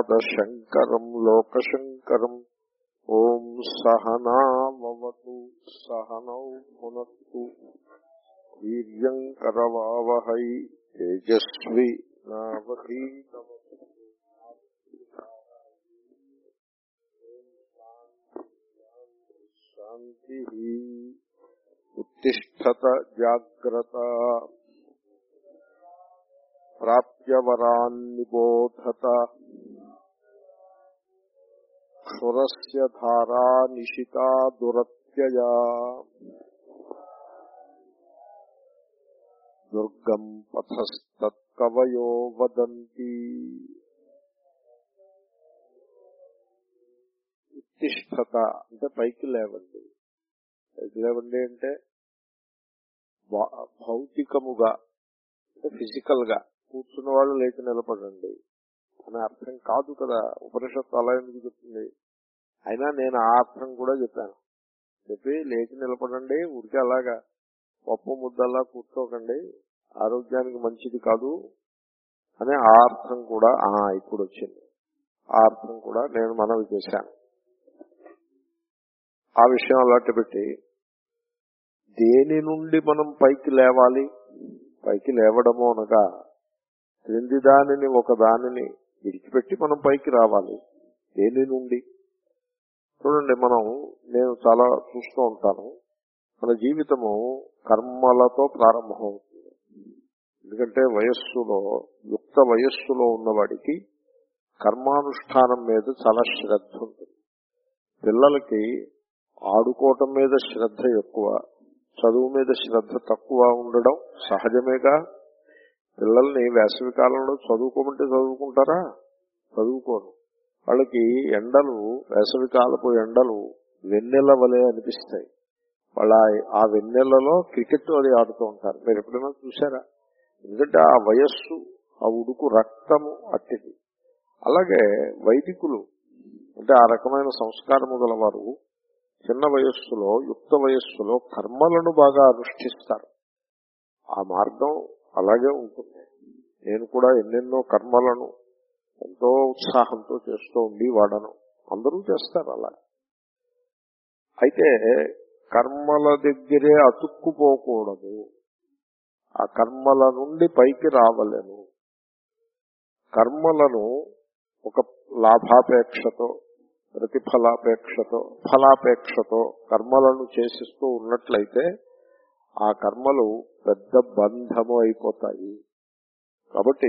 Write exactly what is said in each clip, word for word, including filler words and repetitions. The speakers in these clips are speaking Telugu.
భగవత్పాదశంకరం లోకశంకరం. ఓం సహనావతు సహనౌ భునత్తు వీర్యం కరవావహై తేజస్వి నావధీతమస్తు. శాంతి. ఉత్తిష్ఠత జాగ్రత్త. ప్రాప్యవరాన్ నిబోధత. క్షురస్య ధారా నిశితా దురత్యయా. దుర్గం పథస్తత్కవయో వదంతి. ఉత్తిష్ఠత అంటే పైకి లేవండి. పైకి లేవండి అంటే భౌతికముగా అంటే ఫిజికల్ గా కూర్చున్న వాళ్ళు లేచి నిలబడండి అనే అర్థం కాదు కదా. ఉపనిషత్తు అలా ఎందుకు చెప్తుంది? అయినా నేను ఆ అర్థం కూడా చెప్పాను. చెప్పి లేచి నిలబడండి, ఊరికే అలాగా పప్పు ముద్దల్లా కూర్చోకండి, ఆరోగ్యానికి మంచిది కాదు అనే ఆ అర్థం కూడా ఆ ఇప్పుడు వచ్చింది. ఆ అర్థం కూడా నేను మనవి చేశాను. ఆ విషయం అలాంటి పెట్టి దేని నుండి మనం పైకి లేవాలి? పైకి లేవడము అనగా క్రింది దానిని ఒక దానిని విడిచిపెట్టి మనం పైకి రావాలి. దేని నుండి? చూడండి, మనం నేను చాలా చూస్తూ ఉంటాను, మన జీవితము కర్మలతో ప్రారంభమవుతుంది. ఎందుకంటే వయస్సులో యుక్త వయస్సులో ఉన్నవాడికి కర్మానుష్ఠానం మీద చాలా శ్రద్ధ ఉంటుంది. పిల్లలకి ఆడుకోవటం మీద శ్రద్ధ ఎక్కువ, చదువు మీద శ్రద్ధ తక్కువ ఉండడం సహజమేగా. పిల్లల్ని వేసవి కాలంలో చదువుకోమంటే చదువుకుంటారా? చదువుకోరు. వాళ్ళకి ఎండలు, వేసవి కాలపు ఎండలు వెన్నెల వలె అనిపిస్తాయి. వాళ్ళ ఆ వెన్నెలలో క్రికెట్ అది ఆడుతూ ఉంటారు. మీరు ఎప్పుడైనా చూసారా? ఎందుకంటే ఆ వయస్సు, ఆ ఉడుకు రక్తము అట్టిది. అలాగే వైదికులు అంటే ఆ రకమైన సంస్కారము గలవారు చిన్న వయస్సులో, యుక్త వయస్సులో కర్మలను బాగా అనుష్ఠిస్తారు. ఆ మార్గం అలాగే ఉంటుంది. నేను కూడా ఎన్నెన్నో కర్మలను ఎంతో ఉత్సాహంతో చేస్తూ ఉండి వాడను. అందరూ చేస్తారు అలా. అయితే కర్మల దగ్గరే అతుక్కుపోకూడదు. ఆ కర్మల నుండి పైకి రావలేను. కర్మలను ఒక లాభాపేక్షతో, ప్రతిఫలాపేక్షతో, ఫలాపేక్షతో కర్మలను చేసిస్తూ ఉన్నట్లయితే ఆ కర్మలు పెద్ద బంధము అయిపోతాయి. కాబట్టి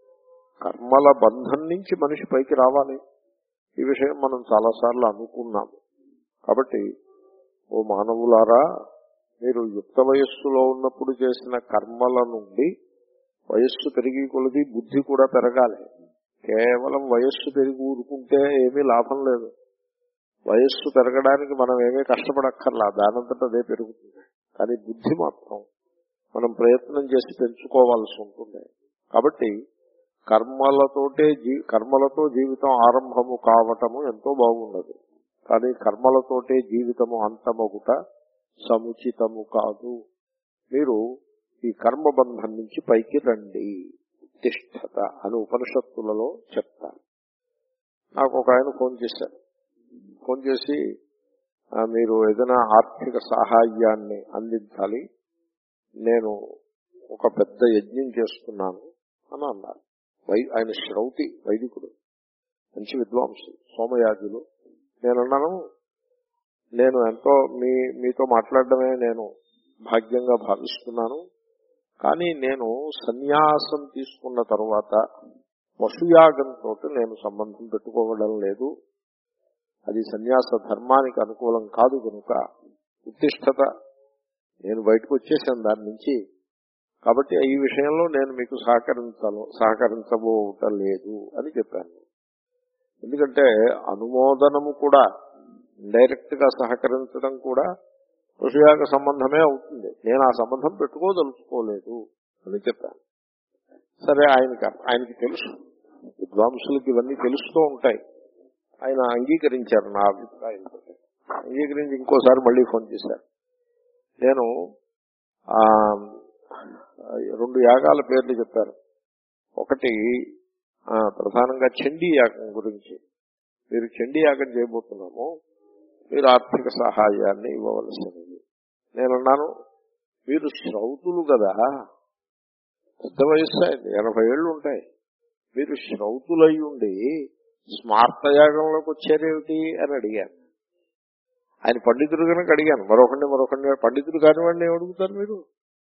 కర్మల బంధం నుంచి మనిషి పైకి రావాలి. ఈ విషయం మనం చాలాసార్లు అనుకున్నాము. కాబట్టి ఓ మానవులారా, మీరు యుక్త వయస్సులో ఉన్నప్పుడు చేసిన కర్మల నుండి వయస్సు పెరిగి కొలది బుద్ధి కూడా పెరగాలి. కేవలం వయస్సు పెరిగి ఊరుకుంటే ఏమీ లాభం లేదు. వయస్సు పెరగడానికి మనం ఏమీ కష్టపడక్కర్లా, దానంతట అదే పెరుగుతుంది. కానీ బుద్ధి మాత్రం మనం ప్రయత్నం చేసి పెంచుకోవాల్సి ఉంటుంది. కాబట్టి కర్మలతోటే జీ కర్మలతో జీవితం ఆరంభము కావటము ఎంతో బాగుండదు. కానీ కర్మలతోటే జీవితము అంతమగుట సముచితము కాదు. మీరు ఈ కర్మబంధం నుంచి పైకి రండి. తిష్టత అని ఉపనిషత్తులలో చెప్తారు. నాకు ఒక ఆయన ఫోన్ చేశారు. ఫోన్ చేసి మీరు ఏదైనా ఆర్థిక సహాయాన్ని అందించాలి, నేను ఒక పెద్ద యజ్ఞం చేస్తున్నాను అని అన్నారు. వై ఆయన శ్రౌతి వైదికుడు, మంచి విద్వాంసులు, సోమయాజులు. నేనన్నాను, నేను ఎంతో మీ మీతో మాట్లాడడమే నేను భాగ్యంగా భావిస్తున్నాను. కానీ నేను సన్యాసం తీసుకున్న తర్వాత పశుయాగంతో నేను సంబంధం పెట్టుకోవడం లేదు. అది సన్యాస ధర్మానికి అనుకూలం కాదు. కనుక ఉత్తిష్ఠత, నేను బయటకు వచ్చేసాను దాని నుంచి. కాబట్టి ఈ విషయంలో నేను మీకు సహకరించాలో సహకరించబోవటం లేదు అని చెప్పాను. ఎందుకంటే అనుమోదనము కూడా, డైరెక్ట్ గా సహకరించడం కూడా పశుయాగ సంబంధమే అవుతుంది. నేను ఆ సంబంధం పెట్టుకోదలుచుకోలేదు అని చెప్పాను. సరే, ఆయనకి ఆయనకి తెలుసు, విద్వాంసులకి ఇవన్నీ తెలుస్తూ ఉంటాయి. ఆయన అంగీకరించారు నా అభిప్రాయంతో. అంగీకరించి ఇంకోసారి మళ్ళీ ఫోన్ చేశారు. నేను రెండు యాగాల పేర్లు చెప్పారు. ఒకటి ప్రధానంగా చండీ యాగం గురించి. మీరు చండీ యాగం చేయబోతున్నాము, మీరు ఆర్థిక సహాయాన్ని ఇవ్వవలసినది. నేనున్నాను, మీరు శ్రౌతులు కదా, పెద్ద వయస్సు అయింది, ఎనభై ఏళ్ళు ఉంటాయి, మీరు శ్రౌతులై ఉండి స్మార్తయాగంలోకి వచ్చారేమిటి అని అడిగాను. ఆయన పండితుడు కనుక అడిగాను, మరొకండి మరొకండి పండితుడు కానివాడిని అడుగుతారు మీరు?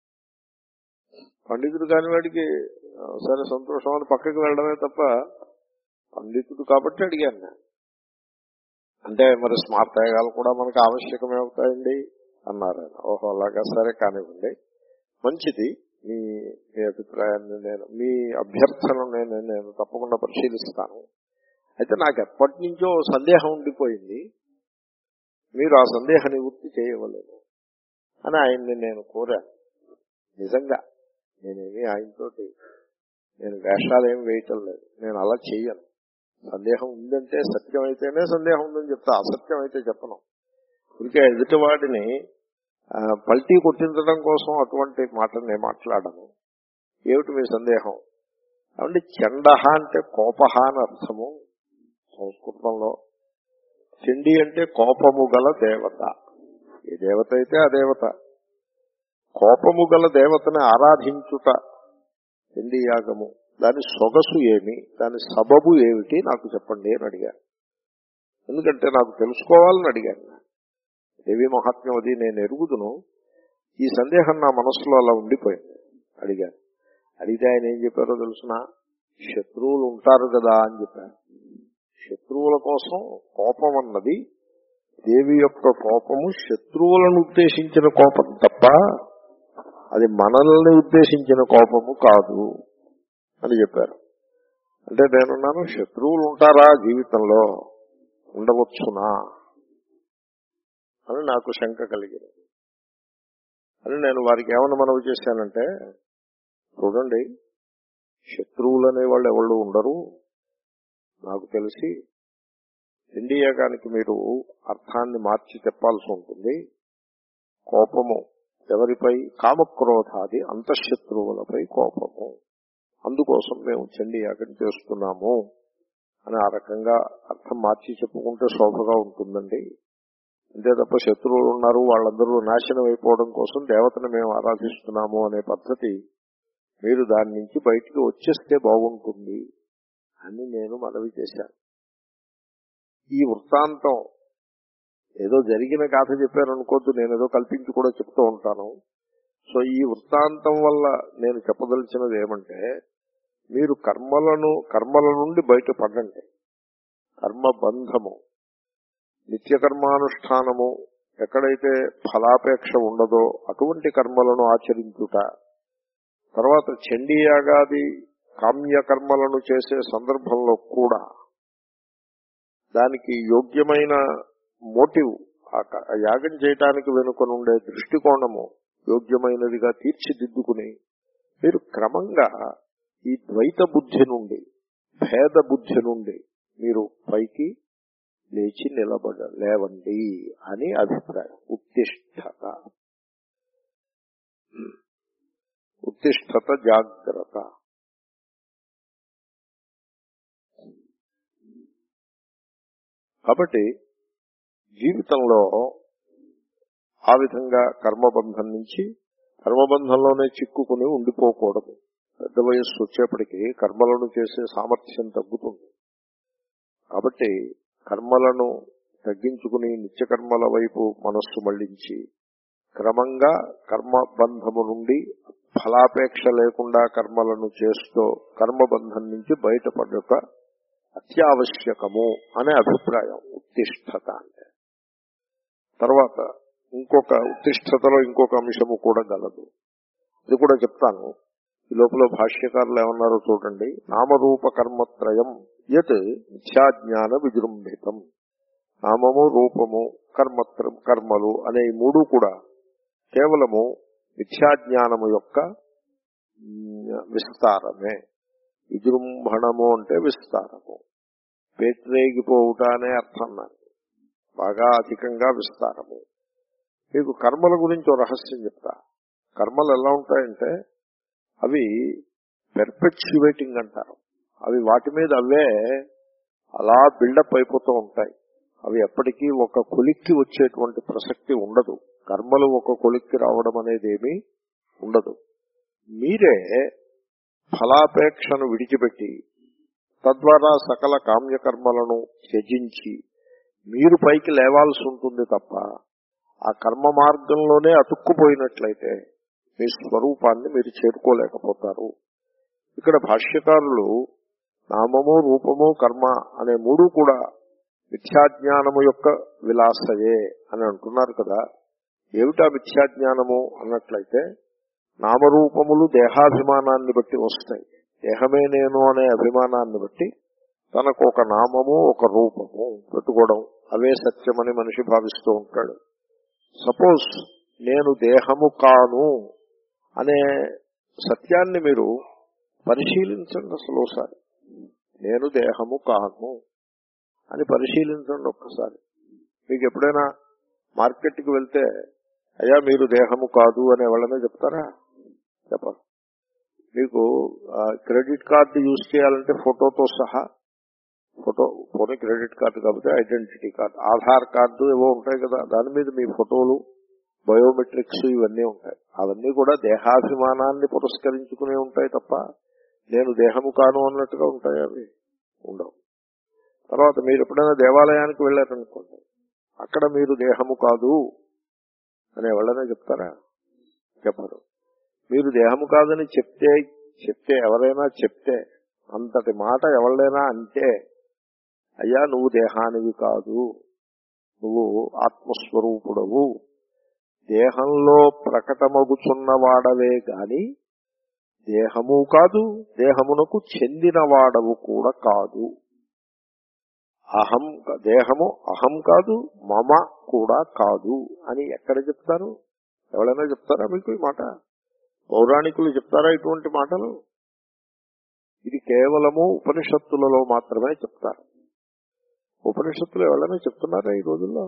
పండితుడు కానివాడికి సరే సంతోషం అని పక్కకి వెళ్ళడమే తప్ప, పండితుడు కాబట్టి అడిగాను నేను. అంటే మరి స్మార్తయాగాలు కూడా మనకు ఆవశ్యకమే అవుతాయండి అన్నారు ఆయన. ఓహో అలాగా, సరే కానివ్వండి, మంచిది, మీ మీ అభిప్రాయాన్ని నేను, మీ అభ్యర్థనను నేను నేను తప్పకుండా పరిశీలిస్తాను. అయితే నాకు ఎప్పటి నుంచో సందేహం ఉండిపోయింది, మీరు ఆ సందేహ నివృత్తి చేయవలేదు అని ఆయన్ని నేను కోరాను. నిజంగా నేనేమి ఆయనతోటి నేను వేషాలు ఏమి వేయటం లేదు, నేను అలా చెయ్యను. సందేహం ఉందంటే సత్యం అయితేనే సందేహం ఉందని చెప్తా, అసత్యం అయితే చెప్పను. ఇంకే ఎదుటివాడిని పల్టీ కొట్టించడం కోసం అటువంటి మాటలు నేను మాట్లాడను. ఏమిటి మీ సందేహం? కాబట్టి చండహ అంటే కోపహ అని అర్థము సంస్కృతంలో. చండీ అంటే కోపము గల దేవత. ఏ దేవత అయితే ఆ దేవత. కోపము గల దేవతని ఆరాధించుట చండీ యాగము. దాని సొగసు ఏమి, దాని సబబు ఏమిటి నాకు చెప్పండి అని అడిగాను. ఎందుకంటే నాకు తెలుసుకోవాలని అడిగాను. దేవి మహాత్మ్యం అది నేను ఎరుగుదును, ఈ సందేహం నా మనస్సులో అలా ఉండిపోయింది. అడిగాను. అడిగితే ఆయన ఏం చెప్పారో తెలుసిన, శత్రువులు ఉంటారు కదా అని చెప్పారు. శత్రువుల కోసం కోపం అన్నది, దేవి యొక్క కోపము శత్రువులను ఉద్దేశించిన కోపం తప్ప అది మనల్ని ఉద్దేశించిన కోపము కాదు అని చెప్పారు. అంటే నేనున్నాను, శత్రువులు ఉంటారా జీవితంలో, ఉండవచ్చునా అని నాకు శంక కలిగింది. అని నేను వారికి ఏమన్నా మనవి చేశానంటే, చూడండి, శత్రువులు అనేవాళ్ళు ఎవళ్ళు ఉండరు. నాకు తెలిసి చండీ యాగానికి మీరు అర్థాన్ని మార్చి చెప్పాల్సి ఉంటుంది. కోపము ఎవరిపై? కామక్రోధాది అంతఃశత్రువులపై కోపము. అందుకోసం మేము చండీ యాగం చేస్తున్నాము అని ఆ రకంగా అర్థం మార్చి చెప్పుకుంటే శోభగా ఉంటుందండి. అంతే తప్ప శత్రువులు ఉన్నారు, వాళ్ళందరూ నాశనం అయిపోవడం కోసం దేవతను మేము ఆరాధిస్తున్నాము అనే పద్ధతి, మీరు దాని నుంచి బయటికి వచ్చేస్తే బాగుంటుంది అని నేను మనవి చేశాను. ఈ వృత్తాంతం ఏదో జరిగిన గాథ చెప్పారనుకోద్దు, నేను ఏదో కల్పించి కూడా చెప్తూ ఉంటాను. సో ఈ వృత్తాంతం వల్ల నేను చెప్పదలిచినది ఏమంటే, మీరు కర్మలను కర్మల నుండి బయటపడండి. కర్మబంధము, నిత్యకర్మానుష్ఠానము, ఎక్కడైతే ఫలాపేక్ష ఉండదో అటువంటి కర్మలను ఆచరించుట, తర్వాత చండీ యాగాది కామ్యకర్మలను చేసే సందర్భంలో కూడా దానికి యోగ్యమైన మోటివ్, ఆ యాగం చేయటానికి వెనుకనుండే దృష్టికోణము యోగ్యమైనదిగా తీర్చిదిద్దుకుని మీరు క్రమంగా ఈ ద్వైత బుద్ధి నుండి, భేద బుద్ధి నుండి మీరు పైకి లేచి నిలబడ లేవండి అని అభిప్రాయం. ఉత్తిష్ఠత ఉత్తిష్ఠత జాగ్రత్త. కాబట్టి జీవితంలో ఆ విధంగా కర్మబంధం నుంచి, కర్మబంధంలోనే చిక్కుకుని ఉండిపోకూడదు. పెద్ద వయస్సు వచ్చేప్పటికీ కర్మలను చేసే సామర్థ్యం తగ్గుతుంది. కాబట్టి కర్మలను తగ్గించుకుని నిత్యకర్మల వైపు మనస్సు మళ్లించి క్రమంగా కర్మబంధము నుండి ఫలాపేక్ష లేకుండా కర్మలను చేస్తూ కర్మబంధం నుంచి బయటపడక అత్యావశ్యకము అనే అభిప్రాయం ఉత్తిష్ఠత అంటే. తర్వాత ఇంకొక ఉత్తిష్ఠతలో ఇంకొక అంశము కూడా గలదు, ఇది కూడా చెప్తాను. ఈ లోపల భాష్యకారులు ఏమన్నారో చూడండి. నామరూప కర్మత్రయం యత్ మిథ్యాజ్ఞాన విజృంభితం. నామము, రూపము, కర్మత్రం కర్మలు అనే ఈ మూడు కూడా కేవలము మిథ్యాజ్ఞానము యొక్క విస్తారమే. విజృంభణము అంటే విస్తారము, పేట్రేగిపోవుట అనే అర్థం. నాకు బాగా అధికంగా విస్తారము. మీకు కర్మల గురించి ఒక రహస్యం చెప్తా. కర్మలు ఎలా ఉంటాయంటే అవి పెర్పెచ్యువేటింగ్ అంటారు. అవి వాటి మీద అవే అలా బిల్డప్ అయిపోతూ ఉంటాయి. అవి ఎప్పటికీ ఒక కొలిక్కి వచ్చేటువంటి ప్రసక్తి ఉండదు. కర్మలు ఒక కొలిక్కి రావడం అనేది ఏమీ ఉండదు. మీరే ఫలాపేక్షను విడిచిపెట్టి తద్వారా సకల కామ్యకర్మలను త్యజించి మీరు పైకి లేవాల్సి ఉంటుంది తప్ప ఆ కర్మ మార్గంలోనే అతుక్కుపోయినట్లయితే మీ స్వరూపాన్ని మీరు చేరుకోలేకపోతారు. ఇక్కడ భాష్యకారులు నామము రూపము కర్మ అనే మూడు కూడా మిథ్యాజ్ఞానము యొక్క విలాసయే అని అంటున్నారు కదా. ఏమిటా మిథ్యాజ్ఞానము అన్నట్లయితే నామరూపములు దేహాభిమానాన్ని బట్టి వస్తాయి. దేహమే నేను అనే అభిమానాన్ని బట్టి తనకు ఒక నామము ఒక రూపము పెట్టుకోవడం, అవే సత్యమని మనిషి భావిస్తూ ఉంటాడు. సపోజ్ నేను దేహము కాను అనే సత్యాన్ని మీరు పరిశీలించండి. అసలు ఒకసారి నేను దేహము కాను అని పరిశీలించండి ఒక్కసారి. మీకు ఎప్పుడైనా మార్కెట్కి వెళ్తే అయ్యా మీరు దేహము కాదు అనే వాళ్ళనే చెప్తారా? చెప్పరు. మీకు క్రెడిట్ కార్డు యూజ్ చేయాలంటే ఫోటోతో సహా, ఫోటో పోనీ క్రెడిట్ కార్డు కాకపోతే ఐడెంటిటీ కార్డు, ఆధార్ కార్డు ఏవో ఉంటాయి కదా, దాని మీద మీ ఫోటోలు బయోమెట్రిక్స్ ఇవన్నీ ఉంటాయి. అవన్నీ కూడా దేహాభిమానాన్ని పురస్కరించుకునే ఉంటాయి తప్ప నేను దేహము కాను అన్నట్టుగా ఉంటాయి అవి ఉండవు. తర్వాత మీరు ఎప్పుడైనా దేవాలయానికి వెళ్ళారనుకోండి, అక్కడ మీరు దేహము కాదు అనే వాళ్ళనే చెప్తారా? చెప్పరు. మీరు దేహము కాదని చెప్తే చెప్తే ఎవరైనా చెప్తే అంతటి మాట ఎవరైనా అంటే అయ్యా నువ్వు దేహానివి కాదు, నువ్వు ఆత్మస్వరూపుడవు, దేహంలో ప్రకటమగుచున్నవాడవే గాని దేహము కాదు, దేహమునకు చెందినవాడవు కూడా కాదు. అహం దేహము అహం కాదు, మమ కూడా కాదు అని ఎక్కడ చెప్తారు? ఎవరైనా చెప్తారా మీకు ఈ మాట? పౌరాణికులు చెప్తారా ఇటువంటి మాటలు? ఇది కేవలము ఉపనిషత్తులలో మాత్రమే చెప్తారు. ఉపనిషత్తులు ఎవరైనా చెప్తున్నారా ఈ రోజుల్లో?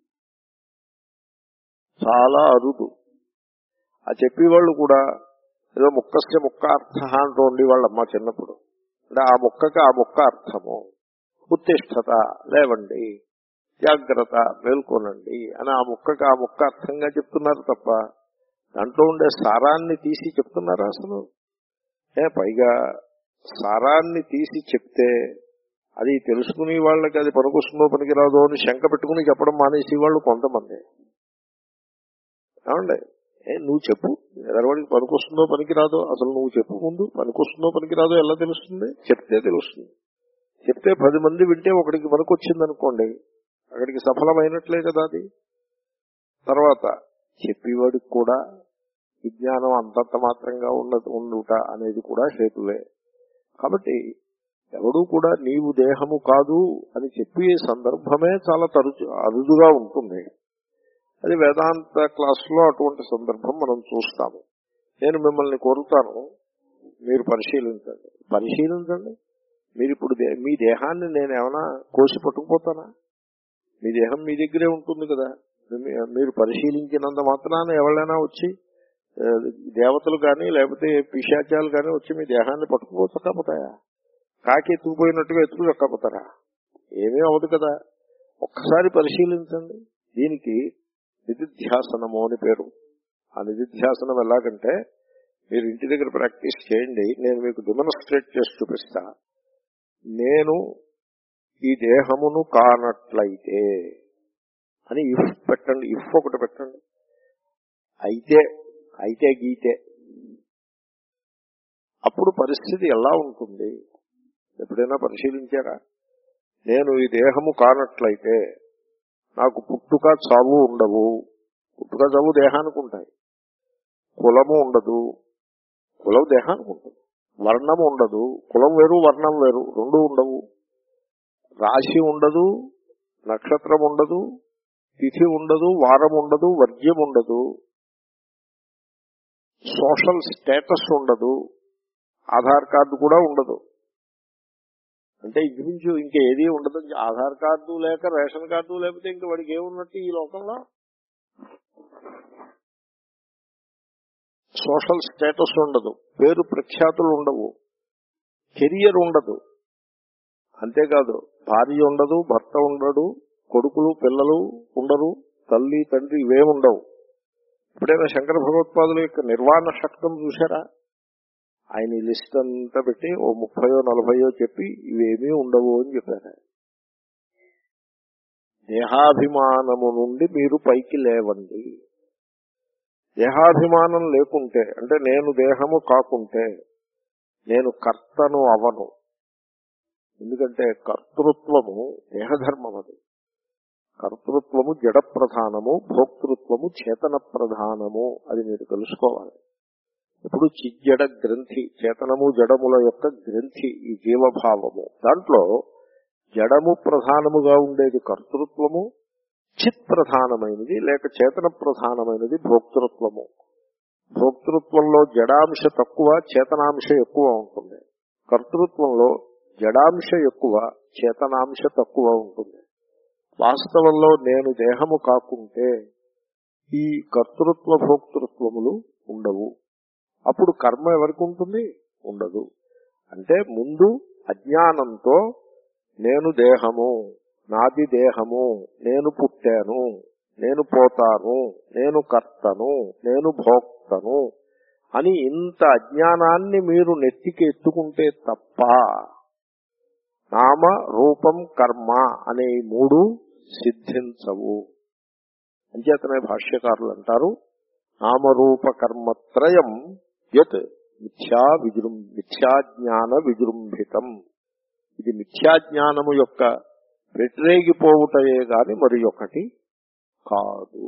చాలా అరుదు. ఆ చెప్పేవాళ్ళు కూడా ఏదో ముక్కస్య ముక్క అర్థ అంటూ ఉండి వాళ్ళమ్మ చిన్నప్పుడు, అంటే ఆ ముక్కకి ఆ ముక్క అర్థము, ఉత్తిష్టత లేవండి, జాగ్రత్త మేల్కొనండి అని ఆ ముక్కకి ఆ ముక్క అర్థంగా చెప్తున్నారు తప్ప దాంట్లో ఉండే సారాన్ని తీసి చెప్తున్నారా అసలు? ఏ పైగా సారాన్ని తీసి చెప్తే అది తెలుసుకునే వాళ్ళకి అది పనికొస్తుందో పనికిరాదో అని శంక పెట్టుకుని చెప్పడం మానేసి వాళ్ళు కొంతమంది. ఏమండి ఏ నువ్వు చెప్పు, ఎదరవాడికి పనికొస్తుందో పనికిరాదో అసలు నువ్వు చెప్పు ముందు. పనికొస్తుందో పనికిరాదో ఎలా తెలుస్తుంది? చెప్తే తెలుస్తుంది. చెప్తే పది మంది వింటే ఒకడికి పనికొచ్చింది అనుకోండి, అక్కడికి సఫలమైనట్లే కదా అది. తర్వాత చెప్పేవాడికి కూడా విజ్ఞానం అంతంత మాత్రంగా ఉన్నది ఉండుట అనేది కూడా హేతువే. కాబట్టి ఎవడూ కూడా నీవు దేహము కాదు అని చెప్పే సందర్భమే చాలా తరచు అరుదుగా ఉంటుంది. అది వేదాంత క్లాసులో అటువంటి సందర్భం మనం చూస్తాము. నేను మిమ్మల్ని కోరుతాను, మీరు పరిశీలించండి పరిశీలించండి మీరు ఇప్పుడు మీ దేహాన్ని నేను ఏమైనా కోసి పట్టుకుపోతానా? మీ దేహం మీ దగ్గరే ఉంటుంది కదా. మీరు పరిశీలించినంత మాత్రాన ఎవరైనా వచ్చి దేవతలు కానీ లేకపోతే పిశాచాలు కానీ వచ్చి మీ దేహాన్ని పట్టుకుపోతాయా? కాకి ఎత్తుకుపోయినట్టుగా ఎత్తుకు ఎక్కపోతారా? ఏమీ అవ్వదు కదా. ఒక్కసారి పరిశీలించండి. దీనికి నిధిధ్యాసనము అని పేరు. ఆ నిధిధ్యాసనం ఎలాగంటే మీరు ఇంటి దగ్గర ప్రాక్టీస్ చేయండి, నేను మీకు డెమోన్స్ట్రేట్ చేసి చూపిస్తా. నేను ఈ దేహమును కానట్లయితే అని ఇఫ్ పెట్టండి, ఇఫ్ ఒకటి పెట్టండి. అయితే అయితే గీతే అప్పుడు పరిస్థితి ఎలా ఉంటుంది ఎప్పుడైనా పరిశీలించారా? నేను ఈ దేహము కానట్లయితే నాకు పుట్టుక చావు ఉండవు. పుట్టుక చావు దేహానికి ఉంటాయి. కులము ఉండదు, కులం దేహానికి ఉంటుంది. వర్ణము ఉండదు, కులం వేరు వర్ణం వేరు, రెండు ఉండవు. రాశి ఉండదు, నక్షత్రం ఉండదు, తిథి ఉండదు, వారం ఉండదు, వర్గ్యం ఉండదు, సోషల్ స్టేటస్ ఉండదు, ఆధార్ కార్డు కూడా ఉండదు. అంటే ఇంచుమించు ఇంకేదీ ఉండదు. ఆధార్ కార్డు లేక రేషన్ కార్డు లేకపోతే ఇంక వాడికి ఏమున్నట్టు ఈ లోకంలో? సోషల్ స్టేటస్ ఉండదు, పేరు ప్రఖ్యాతులు ఉండవు, కెరియర్ ఉండదు. అంతేకాదు భార్య ఉండదు, భర్త ఉండడు, కొడుకులు పిల్లలు ఉండరు, తల్లి తండ్రి ఇవేముండవు. ఎప్పుడైనా శంకర భగవత్పాదుల యొక్క నిర్వాణ షట్కం చూశారా? ఆయన ఈ లిస్ట్ అంతా పెట్టి ఓ ముప్పయో నలభయో చెప్పి ఇవేమీ ఉండవు అని చెప్పారు. దేహాభిమానము నుండి మీరు పైకి లేవండి. దేహాభిమానం లేకుంటే, అంటే నేను దేహము కాకుంటే నేను కర్తను అవను. ఎందుకంటే కర్తృత్వము దేహధర్మం. అది కర్తృత్వము జడ ప్రధానము, భోక్తృత్వము చేతన ప్రధానము. అది మీరు తెలుసుకోవాలి. ఇప్పుడు చిజ్జడ గ్రంథి, చేతనము జడముల యొక్క గ్రంథి ఈ జీవభావము. దాంట్లో జడము ప్రధానముగా ఉండేది కర్తృత్వము, చిత్ ప్రధానమైనది లేక చేతన ప్రధానమైనది భోక్తృత్వము. భోక్తృత్వంలో జడాంశ తక్కువ, చేతనాంశ ఎక్కువ ఉంటుంది. కర్తృత్వంలో జడాంశ ఎక్కువ, చేతనాంశ తక్కువ ఉంటుంది. వాస్తవంలో నేను దేహము కాకుంటే ఈ కర్తృత్వ భోక్తృత్వములు ఉండవు. అప్పుడు కర్మ ఎవరికి ఉంటుంది? ఉండదు. అంటే ముందు అజ్ఞానంతో నేను దేహము, నాది దేహము, నేను పుట్టాను, నేను పోతాను, నేను కర్తను, నేను భోక్తను అని ఇంత అజ్ఞానాన్ని మీరు నెత్తికి ఎత్తుకుంటే తప్ప నామ రూపం కర్మ అనే మూడు సిద్ధించవు. అంచేతనే భాష్యకారులు అంటారు, నామరూప కర్మత్రయం యత్ మిథ్యా విజృం మిథ్యాజ్ఞాన విజృంభితం. ఇది మిథ్యాజ్ఞానము యొక్క వ్యతిరేగిపోవుటయే గాని మరి ఒకటి కాదు.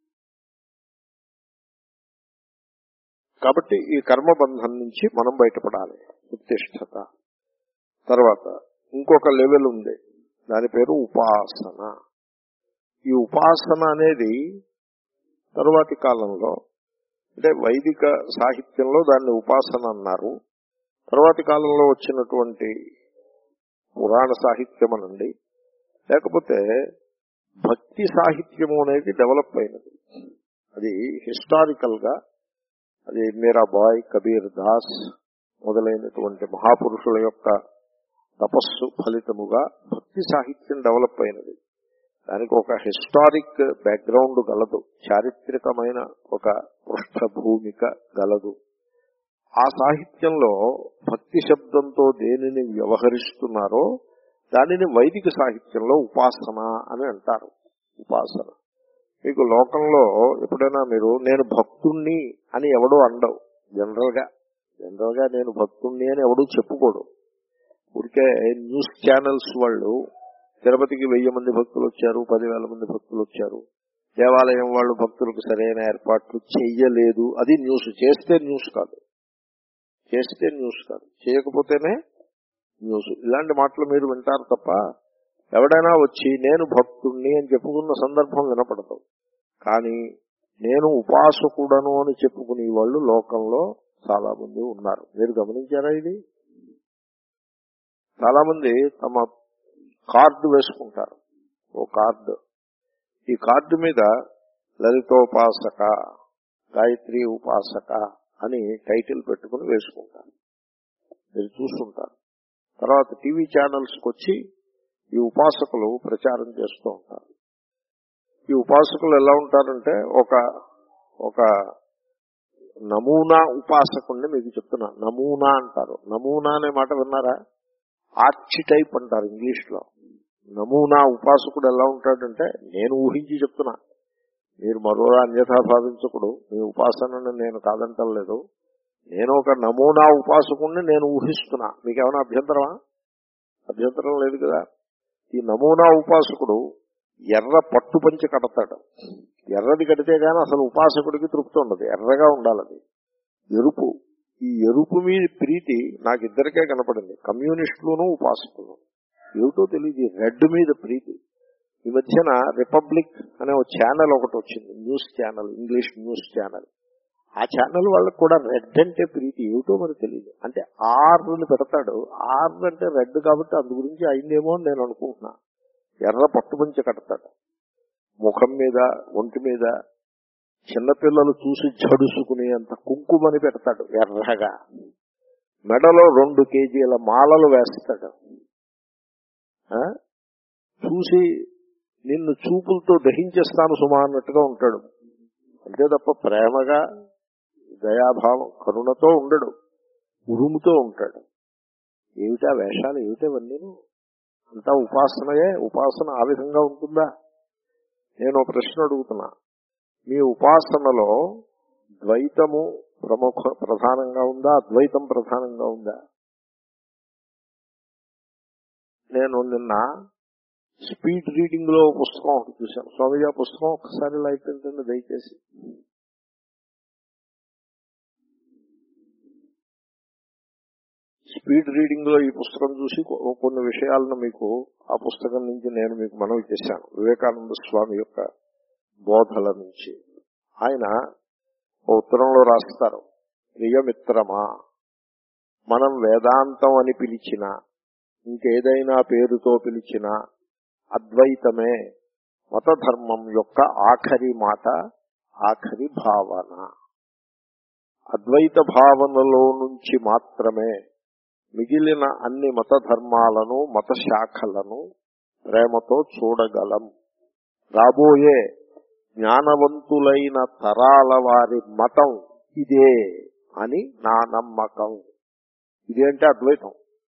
కాబట్టి ఈ కర్మబంధం నుంచి మనం బయటపడాలి. ఉత్తిష్టత. తర్వాత ఇంకొక లెవెల్ ఉంది, దాని పేరు ఉపాసన. ఈ ఉపాసన అనేది తరువాతి కాలంలో, అంటే వైదిక సాహిత్యంలో దాన్ని ఉపాసన అన్నారు. తరువాతి కాలంలో వచ్చినటువంటి పురాణ సాహిత్యం అనండి, లేకపోతే భక్తి సాహిత్యము అనేది డెవలప్ అయినది. అది హిస్టారికల్ గా అది మీరాబాయ్, కబీర్ దాస్ మొదలైనటువంటి మహాపురుషుల యొక్క తపస్సు ఫలితముగా భక్తి సాహిత్యం డెవలప్ అయినది. దానికి ఒక హిస్టారిక్ బ్యాక్గ్రౌండ్ గలదు, చారిత్రకమైన ఒక పృష్ఠభూమిక గలదు. ఆ సాహిత్యంలో భక్తి శబ్దంతో దేనిని వ్యవహరిస్తున్నారో దానిని వైదిక సాహిత్యంలో ఉపాసన అని అంటారు. ఉపాసన. మీకు లోకంలో ఎప్పుడైనా మీరు నేను భక్తుణ్ణి అని ఎవడో అండవు. జనరల్ గా జనరల్ గా నేను భక్తుణ్ణి అని ఎవడూ చెప్పుకోడు. ఊరికే న్యూస్ ఛానల్స్ వాళ్ళు తిరుపతికి వెయ్యి మంది భక్తులు వచ్చారు, పదివేల మంది భక్తులు వచ్చారు, దేవాలయం వాళ్ళు భక్తులకు సరైన ఏర్పాట్లు చెయ్యలేదు, అది న్యూస్. చేస్తే న్యూస్ కాదు, చేస్తే న్యూస్ కాదు, చేయకపోతేనే న్యూస్. ఇలాంటి మాటలు మీరు వింటారు తప్ప ఎవడైనా వచ్చి నేను భక్తుణ్ణి అని చెప్పుకున్న సందర్భం వినపడదు. కానీ నేను ఉపాసకుడను అని చెప్పుకునే వాళ్ళు లోకంలో చాలా మంది ఉన్నారు. మీరు గమనించారా? ఇది చాలా మంది తమ కార్డు వేసుకుంటారు. ఓ కార్డు, ఈ కార్డు మీద లలితోపాసక, గాయత్రి ఉపాసక అని టైటిల్ పెట్టుకుని వేసుకుంటారు. మీరు చూస్తుంటారు. తర్వాత టీవీ ఛానల్స్కి వచ్చి ఈ ఉపాసకులు ప్రచారం చేస్తూ ఉంటారు. ఈ ఉపాసకులు ఎలా ఉంటారంటే ఒక ఒక నమూనా ఉపాసకుడిని మీకు చెప్తున్నా. నమూనా అంటారు. నమూనా అనే మాట విన్నారా? ఆర్చి టైప్ అంటారు ఇంగ్లీష్ లో. నమూనా ఉపాసకుడు ఎలా ఉంటాడంటే, నేను ఊహించి చెప్తున్నా, మీరు మరోలా అన్యథా భావించకుడు. మీ ఉపాసనని నేను కాదంటలేదు. నేను ఒక నమూనా ఉపాసకుడిని నేను ఊహిస్తున్నా. మీకేమైనా అభ్యంతరమా? అభ్యంతరం లేదు కదా. ఈ నమూనా ఉపాసకుడు ఎర్ర పట్టు పంచి కడతాడు. ఎర్రది కడితే గానీ అసలు ఉపాసకుడికి తృప్తి ఉండదు. ఎర్రగా ఉండాలది, ఎరుపు. ఈ ఎరుపు మీద ప్రీతి నాకు ఇద్దరికే కనపడింది, కమ్యూనిస్టులను ఉపాసకులు. ఏమిటో తెలియదు, రెడ్ మీద ప్రీతి. ఈ మధ్యన రిపబ్లిక్ అనే ఒక ఛానల్ ఒకటి వచ్చింది, news channel, English news channel. ఆ ఛానల్ వాళ్ళకి కూడా రెడ్ అంటే ప్రీతి. ఏమిటో మరి తెలియదు. అంటే ఆర్ని పెడతాడు. ఆర్ అంటే రెడ్ కాబట్టి అందు గురించి అయిందేమో అని నేను అనుకుంటున్నా. ఎర్ర పట్టుమంచి కడతాడు ముఖం మీద, ఒంటి మీద. చిన్నపిల్లలు చూసి జడుసుకుని అంత కుంకుమని పెడతాడు ఎర్రగా. మెడలో రెండు కేజీల మాలలు వేస్తాడు. చూసి నిన్ను చూపులతో దహించేస్తాను సుమా అన్నట్టుగా ఉంటాడు. అంతే తప్ప ప్రేమగా దయాభావం కరుణతో ఉండడు, ఉరుముతో ఉంటాడు. ఏమిటా వేషాలు, ఏమిటవన్నీ? అంతా ఉపాసనయే. ఉపాసన ఆ విధంగా ఉంటుందా? నేను ప్రశ్న అడుగుతున్నా, మీ ఉపాసనలో ద్వైతము ప్రముఖ ప్రధానంగా ఉందా, అద్వైతం ప్రధానంగా ఉందా? నేను నిన్న స్పీడ్ రీడింగ్ లో పుస్తకం ఒకటి చూశాను. స్వామిజీ ఆ పుస్తకం ఒకసారి లైక్ ఏంటంటే దయచేసి స్పీడ్ రీడింగ్ లో ఈ పుస్తకం చూసి కొన్ని విషయాలను మీకు ఆ పుస్తకం నుంచి నేను మీకు మనవి చేశాను. వివేకానంద స్వామి యొక్క బోధల నుంచి. ఆయన ఉత్తరంలో రాస్తారు, ప్రియమిత్రమా, మనం వేదాంతం అని పిలిచిన, ఇంకేదైనా పేరుతో పిలిచిన అద్వైతమే మతధర్మం యొక్క ఆఖరి మాట, ఆఖరి భావన. అద్వైత భావనలో నుంచి మాత్రమే మిగిలిన అన్ని మత ధర్మాలను, మత శాఖలను ప్రేమతో చూడగలం. రాబోయే జ్ఞానవంతులైన తరాల వారి మతం ఇదే అని నా నమ్మకం. ఇదేంటే అద్వైతం.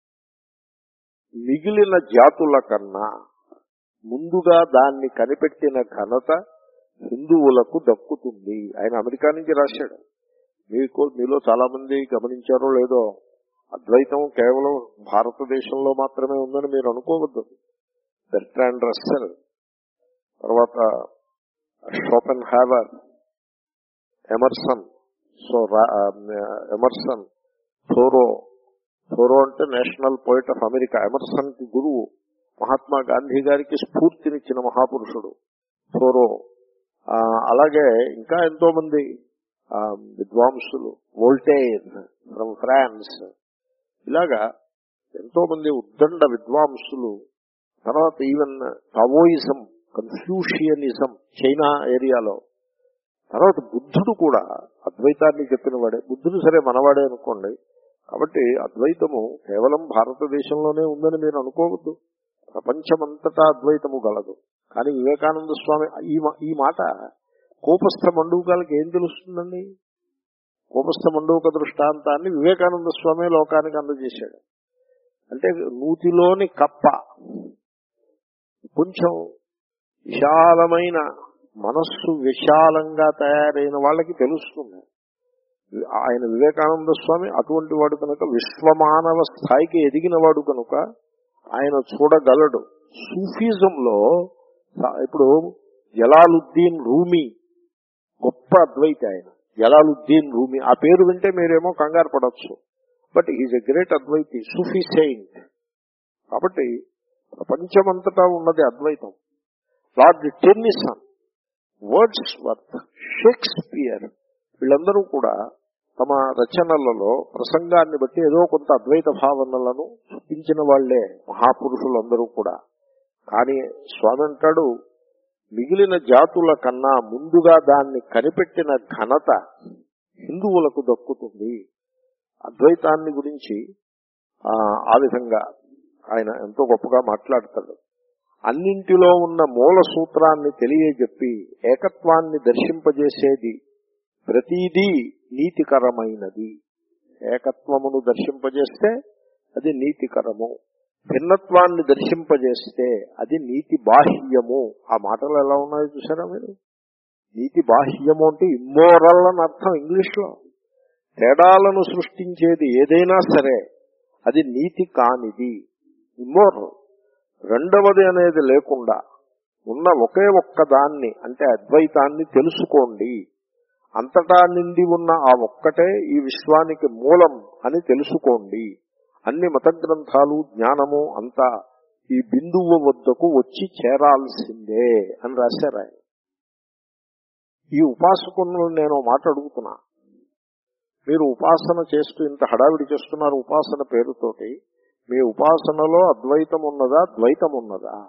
మిగిలిన జాతుల కన్నా ముందుగా దాన్ని కనిపెట్టిన ఘనత హిందువులకు దక్కుతుంది. ఆయన అమెరికా నుంచి రాశాడు. మీకు మీలో చాలా మంది గమనించారో లేదో, అద్వైతం కేవలం భారతదేశంలో మాత్రమే ఉందని మీరు అనుకోవద్దు. బెర్ట్రాండ్ రస్సెల్, తర్వాత Schopenhauer, Emerson, so Emerson, Thoreau, Thoreau అంటే national poet of America, Emerson కి గురువు, మహాత్మా గాంధీ గారికి స్ఫూర్తినిచ్చిన మహాపురుషుడు థోరో. అలాగే ఇంకా ఎంతో మంది విద్వాంసులు, వోల్టైర్ ఫ్రమ్ ఫ్రాన్స్, ఇలాగా ఎంతో మంది ఉద్దండ విద్వాంసులు. తర్వాత ఈవెన్ టావోయిజం, కన్ఫ్యూషియనిజం చైనా ఏరియాలో. తర్వాత బుద్ధుడు కూడా అద్వైతాన్ని చెప్పిన వాడే. బుద్ధుడు సరే మనవాడే అనుకోండి. కాబట్టి అద్వైతము కేవలం భారతదేశంలోనే ఉందని మీరు అనుకోవద్దు. ప్రపంచమంతటా అద్వైతము గలదు. కానీ వివేకానంద స్వామి ఈ మాట కోపస్థ మండూకాలకి ఏం తెలుస్తుందండి? కోపస్థ మండూక దృష్టాంతాన్ని వివేకానంద స్వామి లోకానికి అందజేశాడు. అంటే నూతిలోని కప్ప కొంచెం విశాలమైన మనస్సు విశాలంగా తయారైన వాళ్ళకి తెలుస్తుంది. ఆయన వివేకానంద స్వామి అటువంటి వాడు కనుక, విశ్వమానవ స్థాయికి ఎదిగిన వాడు కనుక ఆయన చూడగలడు. సూఫిజంలో ఇప్పుడు జలాలుద్దీన్ రూమీ గొప్ప అద్వైత. ఆయన జలాలుద్దీన్ రూమీ, ఆ పేరు వింటే మీరేమో కంగారు పడవచ్చు, బట్ ఈజ్ ఎ గ్రేట్ అద్వైతి, సూఫీ సెయింట్. కాబట్టి ప్రపంచమంతటా ఉన్నది అద్వైతం. Lord Tennyson, Wordsworth, Shakespeare, వీళ్ళందరూ కూడా తమ రచనలలో ప్రసంగాన్ని బట్టి ఏదో కొంత అద్వైత భావనలను చూపించిన వాళ్లే మహాపురుషులందరూ కూడా. కానీ స్వామి అంటాడు, మిగిలిన జాతుల కన్నా ముందుగా దాన్ని కనిపెట్టిన ఘనత హిందువులకు దక్కుతుంది. అద్వైతాన్ని గురించి ఆ విధంగా ఆయన ఎంతో గొప్పగా మాట్లాడతాడు. అన్నింటిలో ఉన్న మూల సూత్రాన్ని తెలియజెప్పి ఏకత్వాన్ని దర్శింపజేసేది ప్రతిదీ నీతికరమైనది. ఏకత్వమును దర్శింపజేస్తే అది నీతికరము, భిన్నత్వాన్ని దర్శింపజేస్తే అది నీతి బాహ్యము. ఆ మాటలు ఎలా ఉన్నాయో చూసారా మీరు? నీతి బాహ్యము అంటే ఇమ్మోరల్ అని అర్థం ఇంగ్లీష్ లో. తేడాలను సృష్టించేది ఏదైనా సరే అది నీతి కానిది, ఇమ్మోరల్. రెండవది అనేది లేకుండా ఉన్న ఒకే ఒక్క దాన్ని అంటే అద్వైతాన్ని తెలుసుకోండి. అంతటా నిండి ఉన్న ఆ ఒక్కటే ఈ విశ్వానికి మూలం అని తెలుసుకోండి. అన్ని మత గ్రంథాలు, జ్ఞానము అంతా ఈ బిందువు వద్దకు వచ్చి చేరాల్సిందే అని రాశారు ఆయన. ఈ ఉపాసకులను నేను మాట అడుగుతున్నా, మీరు ఉపాసన చేస్తూ ఇంత హడావిడి చేస్తున్నారు ఉపాసన పేరుతోటి, మీ ఉపాసనలో అద్వైతం ఉన్నదా, ద్వైతం ఉన్నదా?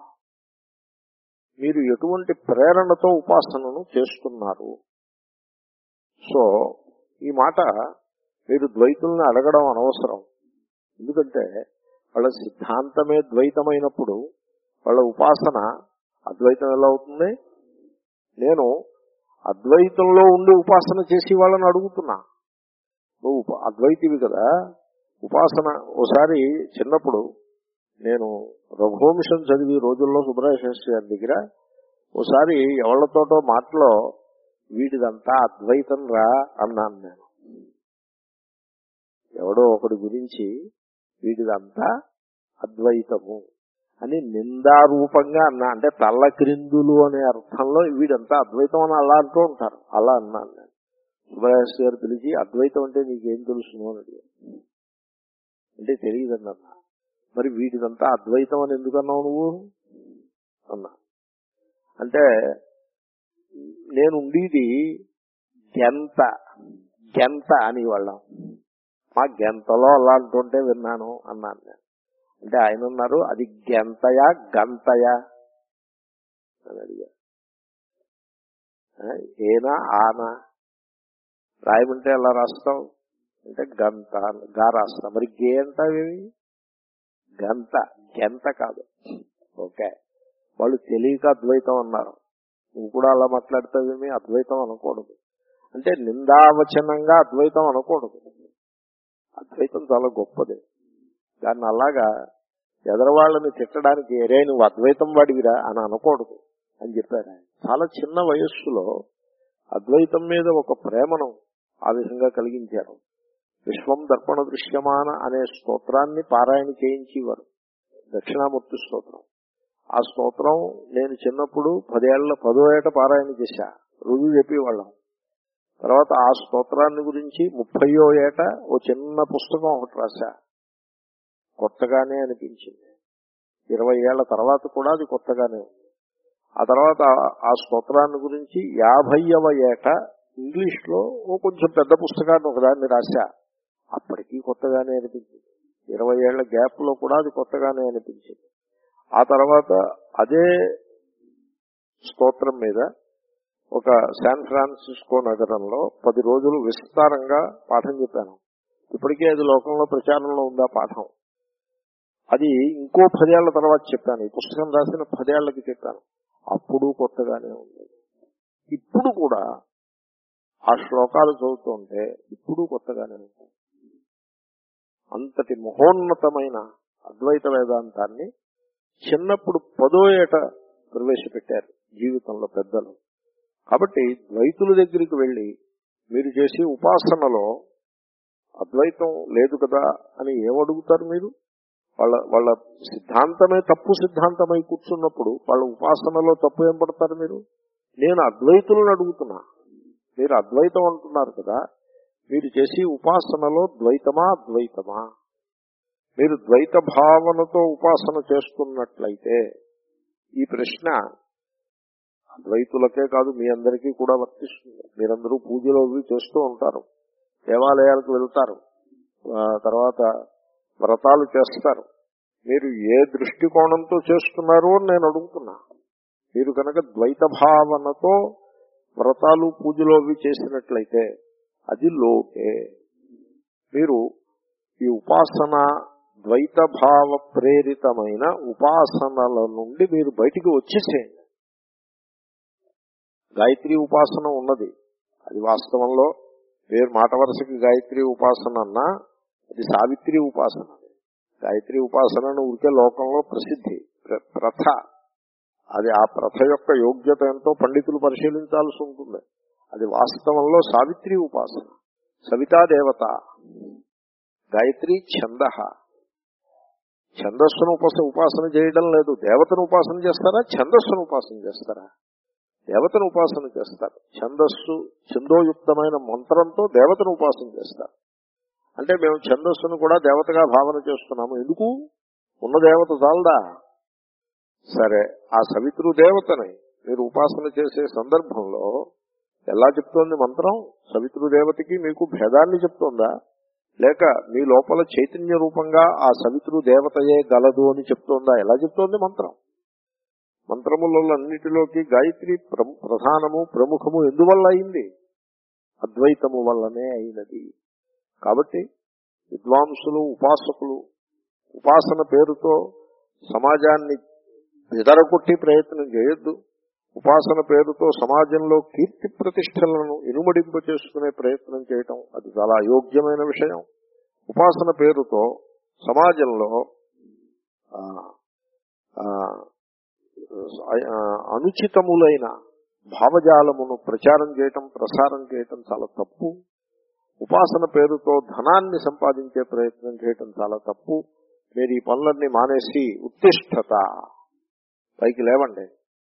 మీరు ఎటువంటి ప్రేరణతో ఉపాసనను చేస్తున్నారు? సో ఈ మాట మీరు ద్వైతుల్ని అడగడం అనవసరం. ఎందుకంటే వాళ్ళ సిద్ధాంతమే ద్వైతమైనప్పుడు వాళ్ళ ఉపాసన అద్వైతం ఎలా అవుతుంది? నేను అద్వైతంలో ఉండి ఉపాసన చేసి వాళ్ళని అడుగుతున్నా. నువ్వు అద్వైతివి కదా, ఉపాసన. ఓసారి చిన్నప్పుడు నేను రఘువంశం చదివి రోజుల్లో సుబ్రహ్మణ్య శాస్త్రి గారి దగ్గర ఓసారి ఎవళ్లతోటో మాటలో వీటిదంతా అద్వైతం రా అన్నాను నేను. ఎవడో ఒకటి గురించి వీటిదంతా అద్వైతము అని నిందారూపంగా అన్నా. అంటే తల్ల క్రిందులు అనే అర్థంలో వీడంతా అద్వైతం అని అలా అంటూ ఉంటారు. అలా అన్నాను నేను. సుబ్రహ్మణ్య గారు పిలిచి అద్వైతం అంటే నీకేం తెలుసును అని అడిగారు. అంటే తెలియదన్నా. మరి వీటిదంతా అద్వైతం అని ఎందుకన్నావు నువ్వు అన్నా. అంటే నేను ఉండేది గెంత గెంత అని వాళ్ళం, మా గెంతలో అలా అంటుంటే విన్నాను అన్నాను నేను. అంటే ఆయన ఉన్నారు, అది గెంతయా గంతయా అని అడిగారు. ఏనా ఆనా రాయమంటే ఎలా రాస్తావు అంటే గంత గా రాస్తా. మరి గే అంటావేమి? గంత గెంత కాదు. ఓకే, వాళ్ళు తెలియక అద్వైతం అన్నారు. నువ్వు కూడా అలా మాట్లాడతావేమి? అద్వైతం అనకూడదు. అంటే నిందావచనంగా అద్వైతం అనకూడదు. అద్వైతం చాలా గొప్పది. దాన్ని అలాగా ఎదరవాళ్ళని తిట్టడానికి ఏరే నువ్వు అద్వైతం వాడివిరా అని అనకూడదు అని చెప్పారు ఆయన. చాలా చిన్న వయస్సులో అద్వైతం మీద ఒక ప్రేమను ఆ విధంగా కలిగించారు. విశ్వం దర్పణ దృశ్యమాన అనే స్తోత్రాన్ని పారాయణ చేయించేవారు, దక్షిణామూర్తి స్తోత్రం. ఆ స్తోత్రం నేను చిన్నప్పుడు పదేళ్ల పదో ఏట పారాయణ చేశా, రోజు చెప్పేవాళ్ళం. తర్వాత ఆ స్తోత్రాన్ని గురించి ముప్పయో ఏట ఓ చిన్న పుస్తకం ఒకటి రాశా. కొత్తగానే అనిపించింది. ఇరవై ఏళ్ల తర్వాత కూడా అది కొత్తగానే ఉంది. ఆ తర్వాత ఆ స్తోత్రాన్ని గురించి యాభైవ ఏట ఇంగ్లీష్ లో ఓ కొంచెం పెద్ద పుస్తకాన్ని ఒకదాన్ని రాశా. అప్పటికీ కొత్తగానే అనిపించింది. ఇరవై ఏళ్ల గ్యాప్ లో కూడా అది కొత్తగానే అనిపించింది. ఆ తర్వాత అదే స్తోత్రం మీద ఒక శాన్ ఫ్రాన్సిస్కో నగరంలో పది రోజులు విస్తారంగా పాఠం చెప్పాను. ఇప్పటికే అది లోకంలో ప్రచారంలో ఉంది ఆ పాఠం. అది ఇంకో పదేళ్ల తర్వాత చెప్పాను. ఈ పుస్తకం రాసిన పదేళ్లకి చెప్పాను. అప్పుడు కొత్తగానే ఉంది. ఇప్పుడు కూడా ఆ శ్లోకాలు చదువుతుంటే ఇప్పుడు కొత్తగానే ఉంటాయి. అంతటి మహోన్నతమైన అద్వైత వేదాంతాన్ని చిన్నప్పుడు పదో ఏట ప్రవేశపెట్టారు జీవితంలో పెద్దలు. కాబట్టి ద్వైతుల దగ్గరికి వెళ్లి మీరు చేసే ఉపాసనలో అద్వైతం లేదు కదా అని ఏమడుగుతారు మీరు? వాళ్ళ వాళ్ళ సిద్ధాంతమే తప్పు సిద్ధాంతమై కూర్చున్నప్పుడు వాళ్ళ ఉపాసనలో తప్పు ఏం పడతారు మీరు? నేను అద్వైతులను అడుగుతున్నా, మీరు అద్వైతం అంటున్నారు కదా, మీరు చేసే ఉపాసనలో ద్వైతమా అద్వైతమా? మీరు ద్వైత భావనతో ఉపాసన చేస్తున్నట్లయితే ఈ ప్రశ్న అద్వైతులకే కాదు మీ అందరికీ కూడా వర్తిస్తుంది. మీరందరూ పూజలు అవి చేస్తూ ఉంటారు, దేవాలయాలకు వెళ్తారు, తర్వాత వ్రతాలు చేస్తారు. మీరు ఏ దృష్టికోణంతో చేస్తున్నారో నేను అడుగుతున్నా. మీరు కనుక ద్వైత భావనతో వ్రతాలు పూజలు అవి చేసినట్లయితే అది లోకే. మీరు ఈ ఉపాసన ద్వైత భావ ప్రేరితమైన ఉపాసనల నుండి మీరు బయటికి వచ్చేసేయండి. గాయత్రి ఉపాసన ఉన్నది, అది వాస్తవంలో వేరు మాట వరుసకి గాయత్రి ఉపాసన అన్నా అది సావిత్రి ఉపాసన. గాయత్రి ఉపాసనను ఊరికే లోకంలో ప్రసిద్ధి ప్రథ. అది ఆ ప్రథ యొక్క యోగ్యత ఎంతో పండితులు పరిశీలించాల్సి ఉంటుంది. అది వాస్తవంలో సావిత్రి ఉపాసన, సవితా దేవత. గాయత్రి ఛంద, ఛందస్సును ఉపాసన ఉపాసన చేయడం లేదు. దేవతను ఉపాసన చేస్తారా, ఛందస్సును ఉపాసన చేస్తారా? దేవతను ఉపాసన చేస్తారు. ఛందస్సు ఛందోయుక్తమైన మంత్రంతో దేవతను ఉపాసన చేస్తారు. అంటే మేము ఛందస్సును కూడా దేవతగా భావన చేస్తున్నాము. ఎందుకు? ఉన్న దేవత చాలదా? సరే, ఆ సవితృ దేవతని మీరు ఉపాసన చేసే సందర్భంలో ఎలా చెప్తోంది మంత్రం? సవితృదేవతకి మీకు భేదాన్ని చెప్తోందా, లేక మీ లోపల చైతన్య రూపంగా ఆ సవితృదేవతయే గలదు అని చెప్తోందా? ఎలా చెప్తోంది మంత్రం? మంత్రములన్నిటిలోకి గాయత్రి ప్రధానము ప్రముఖము ఎందువల్ల అయింది? అద్వైతము వల్లనే అయినది. కాబట్టి విద్వాంసులు, ఉపాసకులు ఉపాసన పేరుతో సమాజాన్ని ఎదరగొట్టి ప్రయత్నం చేయొద్దు. ఉపాసన పేరుతో సమాజంలో కీర్తి ప్రతిష్టలను ఇనుమడింప చేసుకునే ప్రయత్నం చేయటం అది చాలా అయోగ్యమైన విషయం. ఉపాసన పేరుతో సమాజంలో అనుచితములైన భావజాలమును ప్రచారం చేయటం, ప్రసారం చేయటం చాలా తప్పు. ఉపాసన పేరుతో ధనాన్ని సంపాదించే ప్రయత్నం చేయటం చాలా తప్పు. మీరు ఈ పనులన్నీ మానేసి ఉత్తిష్టత, పైకి లేవండి.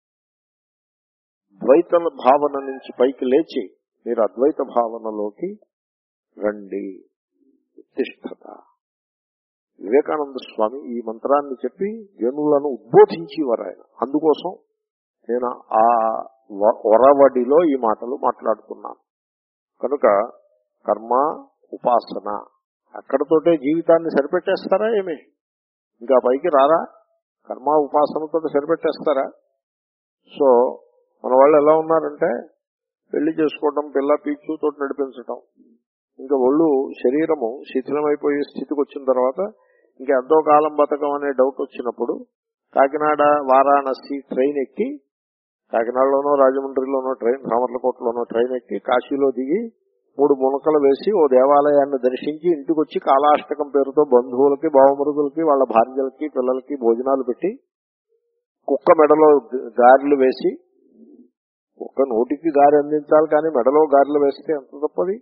ద్వైత భావన నుంచి పైకి లేచి మీరు అద్వైత భావనలోకి రండి. ఉత్తిష్టత. వివేకానంద స్వామి ఈ మంత్రాన్ని చెప్పి జనులను ఉద్బోధించేవారు ఆయన. అందుకోసం నేను ఆ ఒరవడిలో ఈ మాటలు మాట్లాడుతున్నాను. కనుక కర్మ, ఉపాసన అక్కడతోటే జీవితాన్ని సరిపెట్టేస్తారా ఏమి? ఇంకా పైకి రారా? కర్మ ఉపాసనతో సరిపెట్టేస్తారా? సో మన వాళ్ళు ఎలా ఉన్నారంటే పెళ్లి చేసుకోవడం, పిల్ల పీచుతో నడిపించటం, ఇంకా ఒళ్ళు శరీరము శిథిలమైపోయే స్థితికి వచ్చిన తర్వాత ఇంకా ఎంతో కాలం బతకం అనే డౌట్ వచ్చినప్పుడు కాకినాడ వారాణసి ట్రైన్ ఎక్కి, కాకినాడలోనో రాజమండ్రిలోనో ట్రైన్, రామర్లకోటలోనో ట్రైన్ ఎక్కి కాశీలో దిగి మూడు మునకలు వేసి ఓ దేవాలయాన్ని దర్శించి ఇంటికి వచ్చి కాలాష్టకం పేరుతో బంధువులకి, బావమరుదులకి, వాళ్ళ భార్యలకి, పిల్లలకి భోజనాలు పెట్టి కుక్క మెడలో గారెలు వేసి, కుక్క నోటికి గారి అందించాలి కానీ మెడలో గారెలు వేస్తే ఎంత తప్పది.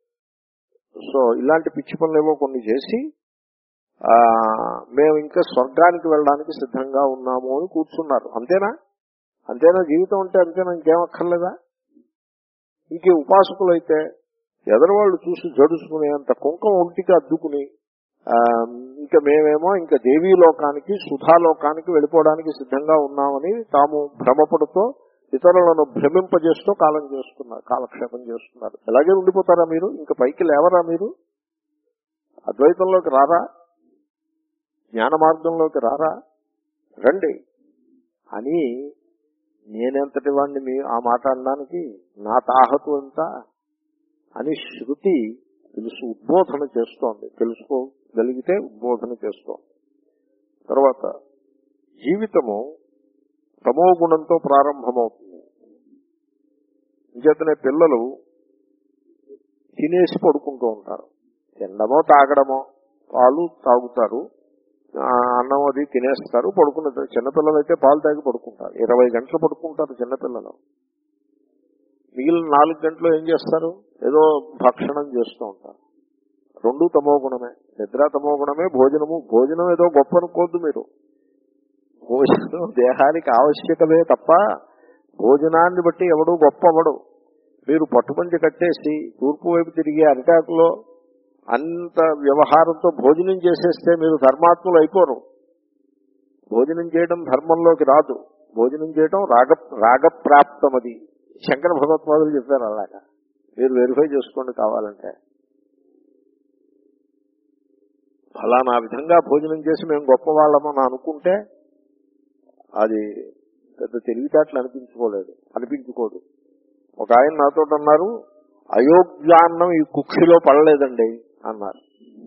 సో ఇలాంటి పిచ్చి పనులేవో కొన్ని చేసి ఆ మేము ఇంకా స్వర్గానికి వెళ్ళడానికి సిద్ధంగా ఉన్నాము అని కూర్చున్నారు. అంతేనా? అంతేనా? జీవితం అంటే అంతేనా? ఇంకేమక్కర్లేదా? ఇంకే ఉపాసకులు అయితే ఎదరవాళ్ళు చూసి జడుచుకునేంత కుంకం ఒంటికి అద్దుకుని ఇంకా మేమేమో ఇంకా దేవీలోకానికి, సుధాలోకానికి వెళ్ళిపోవడానికి సిద్ధంగా ఉన్నామని తాము భ్రమపడుతూ ఇతరులను భ్రమింపజేస్తూ కాలం చేస్తున్నారు, కాలక్షేపం చేస్తున్నారు. ఎలాగే ఉండిపోతారా మీరు? ఇంకా పైకి లేవరా మీరు? అద్వైతంలోకి రారా? జ్ఞాన మార్గంలోకి రారా? రండి అని నేనెంతటి వాడిని మీ ఆ మాట అనడానికి? నా తాహతు ఎంత అని శృతి తెలుసు ఉద్బోధన చేస్తోంది. తెలుసుకోగలిగితే ఉద్బోధన చేస్తోంది. తర్వాత జీవితము తమో గుణంతో ప్రారంభమవుతుంది. ఇంచేతనే పిల్లలు తినేసి పడుకుంటూ ఉంటారు. తినడమో తాగడమో, పాలు తాగుతారు, అన్నం అది తినేస్తారు, పడుకున్నారు. చిన్నపిల్లలు అయితే పాలు తాగి పడుకుంటారు. ఇరవై గంటలు పడుకుంటారు చిన్నపిల్లలు. మిగిలిన నాలుగు గంటలు ఏం చేస్తారు? ఏదో భక్షణం చేస్తూ ఉంటారు. రెండు తమో గుణమే. నిద్ర తమో గుణమే, భోజనము భోజనం ఏదో గొప్ప అనుకోవద్దు మీరు. భోజనం దేహానికి ఆవశ్యకమే తప్ప భోజనాన్ని బట్టి ఎవడు గొప్ప అవడు. మీరు పట్టుపంచి కట్టేసి తూర్పు వైపు తిరిగి అరిటాకులో అంత వ్యవహారంతో భోజనం చేసేస్తే మీరు ధర్మాత్ములు అయిపోరు. భోజనం చేయడం ధర్మంలోకి రాదు. భోజనం చేయడం రాగ రాగప్రాప్తం. అది శంకర భగవత్పాదులు చెప్పారు. అలాగా మీరు వెరిఫై చేసుకోండి కావాలంటే. ఫలానా విధంగా భోజనం చేసి మేము గొప్ప వాళ్ళమని అనుకుంటే అది పెద్ద తెలివితేటలు అనిపించుకోలేదు అనిపించుకోదు. ఒక ఆయన నాతో అన్నారు, అయోగ్యాన్నం ఈ కుక్షిలో పడలేదండి అన్నారు.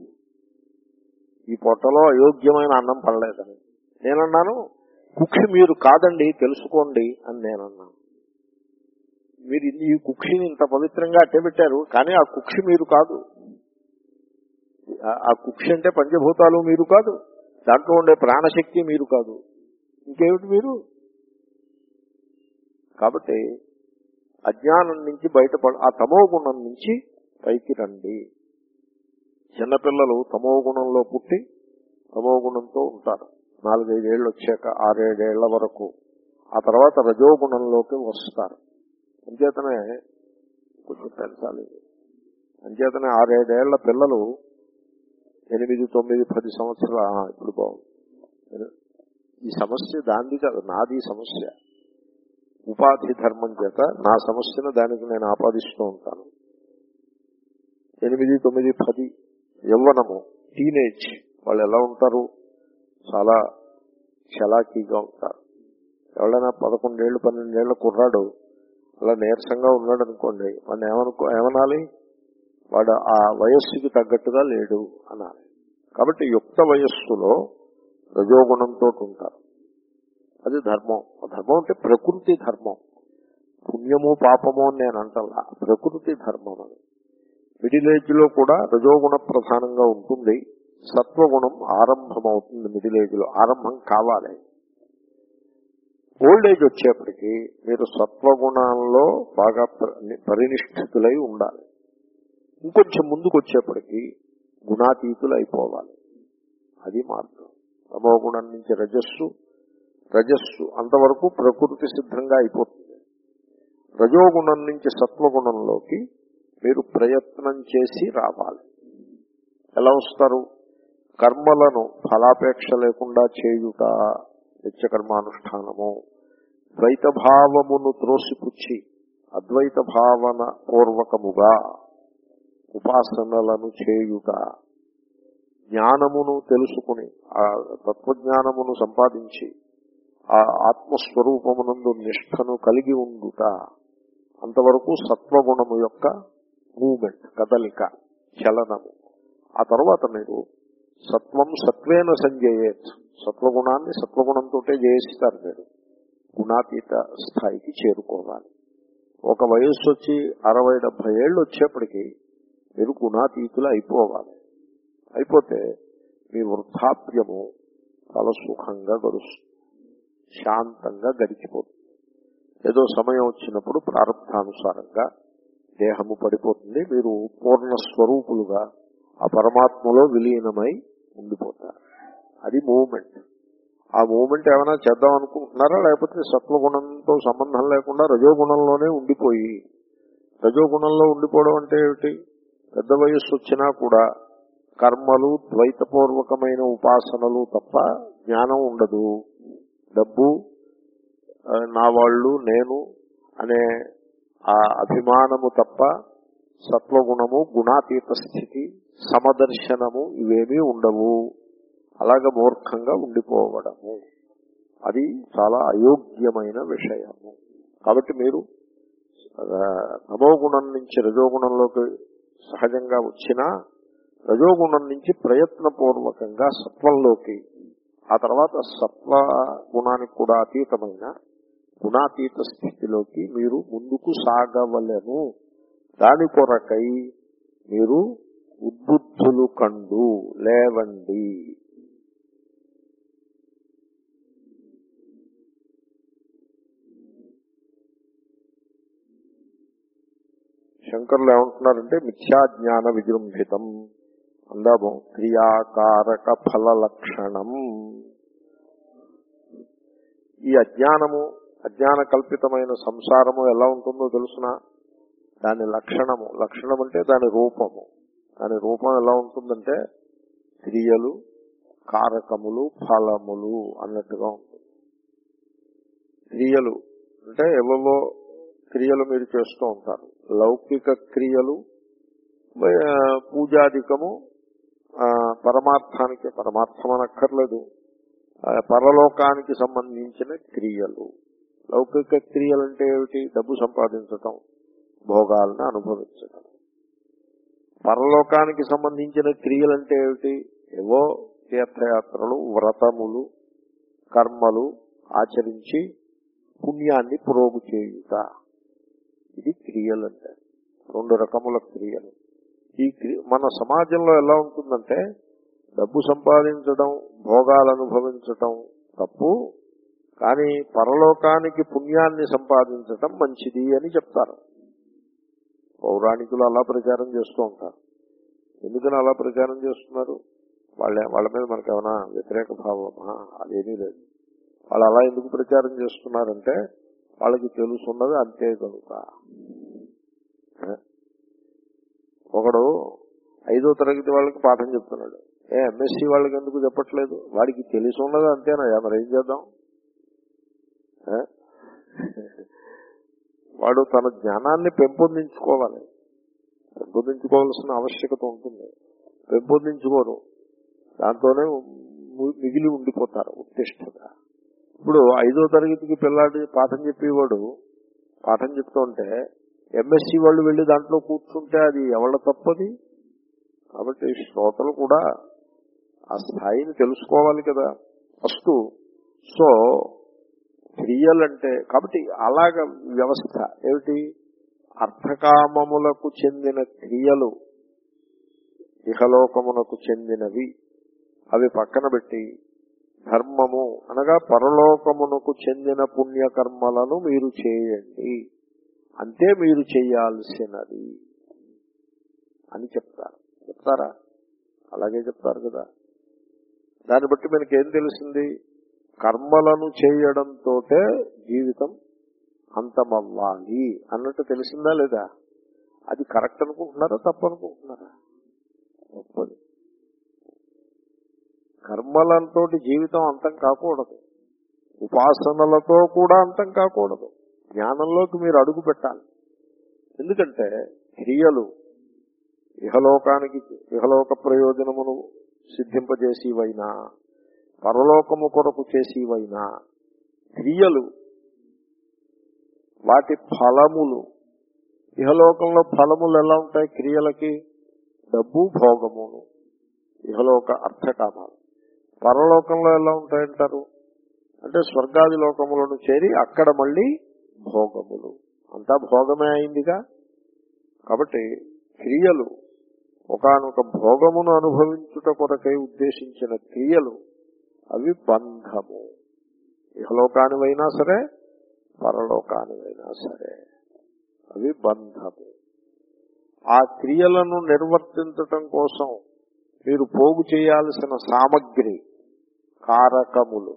ఈ పొట్టలో అయోగ్యమైన అన్నం పడలేదని. నేనన్నాను, కుక్షి మీరు కాదండి తెలుసుకోండి అని నేనన్నాను. మీరు ఈ కుక్షిని ఇంత పవిత్రంగా అట్టబెట్టారు, కానీ ఆ కుక్షి మీరు కాదు. ఆ కుక్షి అంటే పంచభూతాలు మీరు కాదు, దాంట్లో ఉండే ప్రాణశక్తి మీరు కాదు, ఇంకేమిటి మీరు? కాబట్టి అజ్ఞానం నుంచి బయటపడ, ఆ తమో గుణం నుంచి పైకి రండి. చిన్నపిల్లలు తమో గుణంలో పుట్టి తమో గుణంతో ఉంటారు. నాలుగైదేళ్లు వచ్చాక ఆరేడేళ్ల వరకు. ఆ తర్వాత రజోగుణంలోకి వస్తారు. అంచేతనే కొంచెం పెంచాలి. అంచేతనే ఆరేడేళ్ల పిల్లలు ఎనిమిది తొమ్మిది పది సంవత్సరాలు ఇప్పుడు బాగుంది. ఈ సమస్య దాంది కాదు, నాది సమస్య. ఉపాధి ధర్మం చేత నా సమస్యను దానికి నేను ఆపాదిస్తూ ఉంటాను. ఎనిమిది తొమ్మిది పది యవ్వనము, టీనేజ్, వాళ్ళు ఎలా ఉంటారు? చాలా చలాకీగా ఉంటారు. ఎవరైనా పదకొండేళ్లు పన్నెండేళ్ల కుర్రాడు అలా నీరసంగా ఉన్నాడు అనుకోండి, వాడిని ఏమనుకో ఏమనాలి? వాడు ఆ వయస్సుకి తగ్గట్టుగా లేడు అనాలి. కాబట్టి యుక్త వయస్సులో రజోగుణంతో ఉంటారు. అది ధర్మం. ధర్మం అంటే ప్రకృతి ధర్మం. పుణ్యము పాపము అని నేను అంటలా, ప్రకృతి ధర్మం అని. మిడిల్ ఏజ్ లో కూడా రజోగుణ ప్రధానంగా ఉంటుంది. సత్వగుణం ఆరంభమవుతుంది. మిడిల్ ఏజ్ లో ఆరంభం కావాలి. ఓల్డ్ ఏజ్ వచ్చేప్పటికీ మీరు సత్వగుణంలో బాగా పరినిష్ఠితులై ఉండాలి. ఇంకొంచెం ముందుకు వచ్చేప్పటికీ గుణాతీతులు అయిపోవాలి. అది మార్గం. తమోగుణం నుంచి రజస్సు, రజస్సు అంతవరకు ప్రకృతి సిద్ధంగా అయిపోతుంది. రజోగుణం నుంచి సత్వగుణంలోకి మీరు ప్రయత్నం చేసి రావాలి. ఎలా వస్తారు? కర్మలను ఫలాపేక్ష లేకుండా చేయుట, నిత్యకర్మానుష్ఠానము. ద్వైత భావమును త్రోసిపుచ్చి అద్వైత భావన పూర్వకముగా ఉపాసనలను చేయుట, జ్ఞానమును తెలుసుకుని ఆ తత్వజ్ఞానమును సంపాదించి ఆ ఆత్మస్వరూపమునందు నిష్ఠను కలిగి ఉండుట, అంతవరకు సత్వగుణము యొక్క మూమెంట్, కదలిక, చలనము. ఆ తర్వాత మీరు సత్వం సత్వేన సంజయేత్, సత్వగుణాన్ని సత్వగుణంతో జయిస్తారు. మీరు గుణాతీత స్థాయికి చేరుకోవాలి. ఒక వయస్సు వచ్చి అరవై డెబ్బై ఏళ్ళు వచ్చేప్పటికీ మీరు గుణాతీతులు అయిపోవాలి. అయిపోతే మీ వృద్ధాప్యము చాలా సుఖంగా గడుస్తుంది, శాంతంగా గడిచిపోతుంది. ఏదో సమయం వచ్చినప్పుడు ప్రారంభానుసారంగా దేహము పడిపోతుంది. మీరు పూర్ణ స్వరూపులుగా ఆ పరమాత్మలో విలీనమై ఉండిపోతారు. అది మూమెంట్. ఆ మూమెంట్ ఏమైనా చేద్దాం అనుకుంటున్నారా, లేకపోతే సత్వగుణంతో సంబంధం లేకుండా రజోగుణంలోనే ఉండిపోయి, రజోగుణంలో ఉండిపోవడం అంటే ఏమిటి? పెద్ద వయస్సు వచ్చినా కూడా కర్మలు, ద్వైతపూర్వకమైన ఉపాసనలు తప్ప జ్ఞానం ఉండదు. డబ్బు, నా వాళ్ళు, నేను అనే ఆ అభిమానము తప్ప సత్వగుణము, గుణాతీత స్థితి, సమదర్శనము ఇవేమీ ఉండవు. అలాగ మూర్ఖంగా ఉండిపోవడము అది చాలా అయోగ్యమైన విషయము. కాబట్టి మీరు తమోగుణం నుంచి రజోగుణంలోకి సహజంగా వచ్చినా రజోగుణం నుంచి ప్రయత్నపూర్వకంగా సత్వంలోకి, ఆ తర్వాత సత్వ గుణానికి కూడా అతీతమైన గుణాతీత స్థితిలోకి మీరు ముందుకు సాగవలెను. దాని కొరకై మీరు ఉద్బుద్ధులు కండు లేవండి. శంకరులు ఏమంటున్నారంటే మిథ్యాజ్ఞాన విజృంభితం అందాము క్రియాకారక ఫల లక్షణం. ఈ అజ్ఞానము, అజ్ఞాన కల్పితమైన సంసారము ఎలా ఉంటుందో తెలుసున? దాని లక్షణము, లక్షణం అంటే దాని రూపము. దాని రూపం ఎలా ఉంటుందంటే క్రియలు, కారకములు, ఫలములు అన్నట్టుగా ఉంటుంది. క్రియలు అంటే ఎవవో క్రియలు మీరు చేస్తూ ఉంటారు. లౌకిక క్రియలు, పూజాధికము, పరమార్థానికి, పరమార్థం అనక్కర్లేదు, పరలోకానికి సంబంధించిన క్రియలు. లౌకిక క్రియలు అంటే ఏమిటి? డబ్బు సంపాదించటం, భోగాలను అనుభవించటం. పరలోకానికి సంబంధించిన క్రియలు అంటే ఏమిటి? ఏవో తీర్థయాత్రలు, వ్రతములు, కర్మలు ఆచరించి పుణ్యాన్ని పురోగు చేయుట. ఇది క్రియలు అంటే. రెండు రకముల క్రియలు. ఈ మన సమాజంలో ఎలా ఉంటుందంటే డబ్బు సంపాదించడం, భోగాలు అనుభవించటం తప్పు, కానీ పరలోకానికి పుణ్యాన్ని సంపాదించటం మంచిది అని చెప్తారు. పౌరాణికులు అలా ప్రచారం చేస్తూ ఉంటారు. ఎందుకని అలా ప్రచారం చేస్తున్నారు? వాళ్ళ వాళ్ళ మీద మనకు ఏమైనా వ్యతిరేక భావమా? అదేమీ లేదు. వాళ్ళు అలా ఎందుకు ప్రచారం చేస్తున్నారంటే వాళ్ళకి తెలుసున్నది అంతే కనుక. ఒకడు ఐదో తరగతి వాళ్ళకి పాఠం చెప్తున్నాడు, ఏ ఎంఎస్సీ వాళ్ళకి ఎందుకు చెప్పట్లేదు? వాడికి తెలిసి ఉన్నది అంతేనా? మరి ఏం చేద్దాం? వాడు తన జ్ఞానాన్ని పెంపొందించుకోవాలి. పెంపొందించుకోవాల్సిన ఆవశ్యకత ఉంటుంది. పెంపొందించుకోరు, దాంతోనే మిగిలి ఉండిపోతారు ఉత్తిష్టగా. ఇప్పుడు ఐదో తరగతికి పిల్లాడి పాఠం చెప్పేవాడు పాఠం చెప్తుంటే ఎంఎస్సి వాళ్ళు వెళ్ళి దాంట్లో కూర్చుంటే అది ఎవళ్ళ తప్పది. కాబట్టి శ్రోతలు కూడా ఆ స్థాయిని తెలుసుకోవాలి కదా ఫస్ట్. సో క్రియలంటే కాబట్టి అలాగ వ్యవస్థ ఏమిటి, అర్థకామములకు చెందిన క్రియలు ఇహలోకమునకు చెందినవి అవి పక్కన పెట్టి ధర్మము అనగా పరలోకమునకు చెందిన పుణ్యకర్మలను మీరు చేయండి, అంతే మీరు చేయాల్సినది అని చెప్తారు. చెప్తారా? అలాగే చెప్తారు కదా. దాన్ని బట్టి మనకేం తెలిసింది, కర్మలను చేయడంతో జీవితం అంతమవ్వాలి అన్నట్టు తెలిసిందా లేదా? అది కరెక్ట్ అనుకుంటున్నారా తప్పనుకుంటున్నారా? తప్పదు. కర్మలతో జీవితం అంతం కాకూడదు, ఉపాసనలతో కూడా అంతం కాకూడదు. జ్ఞానంలోకి మీరు అడుగు పెట్టాలి. ఎందుకంటే క్రియలు ఇహలోకానికి ఇహలోక ప్రయోజనమును సిద్ధింపజేసేవైనా పరలోకము కొరకు చేసేవైనా క్రియలు వాటి ఫలములు, ఇహలోకంలో ఫలములు ఎలా ఉంటాయి క్రియలకి, డబ్బు భోగమును, ఇహలోక అర్థకామాలు. పరలోకంలో ఎలా ఉంటాయంటారు అంటే స్వర్గాది లోకములను చేరి అక్కడ మళ్ళీ భోగములు, అంతా భోగమే అయిందిగా. కాబట్టి క్రియలు ఒకానొక భోగమును అనుభవించుట కొరకై ఉద్దేశించిన క్రియలు అవి బంధము, ఇహలోకానివైనా సరే పరలోకానివైనా సరే అవి బంధము. ఆ క్రియలను నిర్వర్తించటం కోసం మీరు పోగు చేయాల్సిన సామగ్రి కారకములు.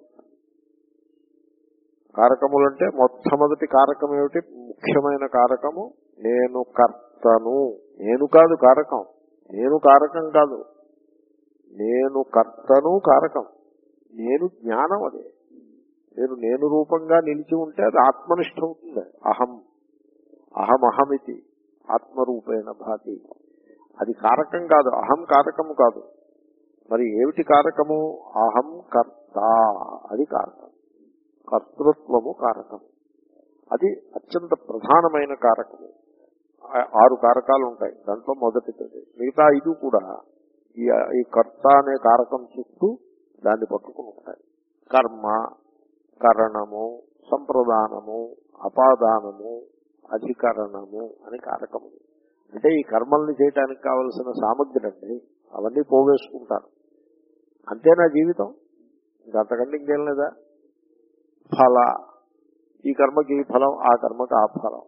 కారకములు అంటే మొట్టమొదటి కారకం ఏమిటి, ముఖ్యమైన కారకము నేను కర్తను. నేను కాదు కారకం, నేను కారకం కాదు, నేను కర్తను కారకం. నేను జ్ఞానం, అదే నేను నేను రూపంగా నిలిచి ఉంటే అది ఆత్మనిష్ట అవుతుంది. అహం అహం అహమితి ఆత్మరూపేణ భాతి, అది కారకం కాదు, అహం కారకము కాదు. మరి ఏమిటి కారకము, అహం కర్త, అది కారకం. కర్తృత్వము కారకం, అది అత్యంత ప్రధానమైన కారకము. ఆరు కారకాలు ఉంటాయి దాంట్లో మొదటిది. మిగతా ఐదు కూడా ఈ కర్త అనే కారకం చుట్టూ దాన్ని పట్టుకుని ఉంటాయి. కర్మ, కరణము, సంప్రదానము, అపాదానము, అధికరణము అని కారకములు. అంటే ఈ కర్మల్ని చేయటానికి కావలసిన సామగ్రి అండి, అవన్నీ పోవేసుకుంటారు. అంతేనా జీవితం, ఇంకంతకంటే ఇంకేం లేదా. ఫల, ఈ కర్మకి ఈ ఫలం, ఆ కర్మకి ఆ ఫలం.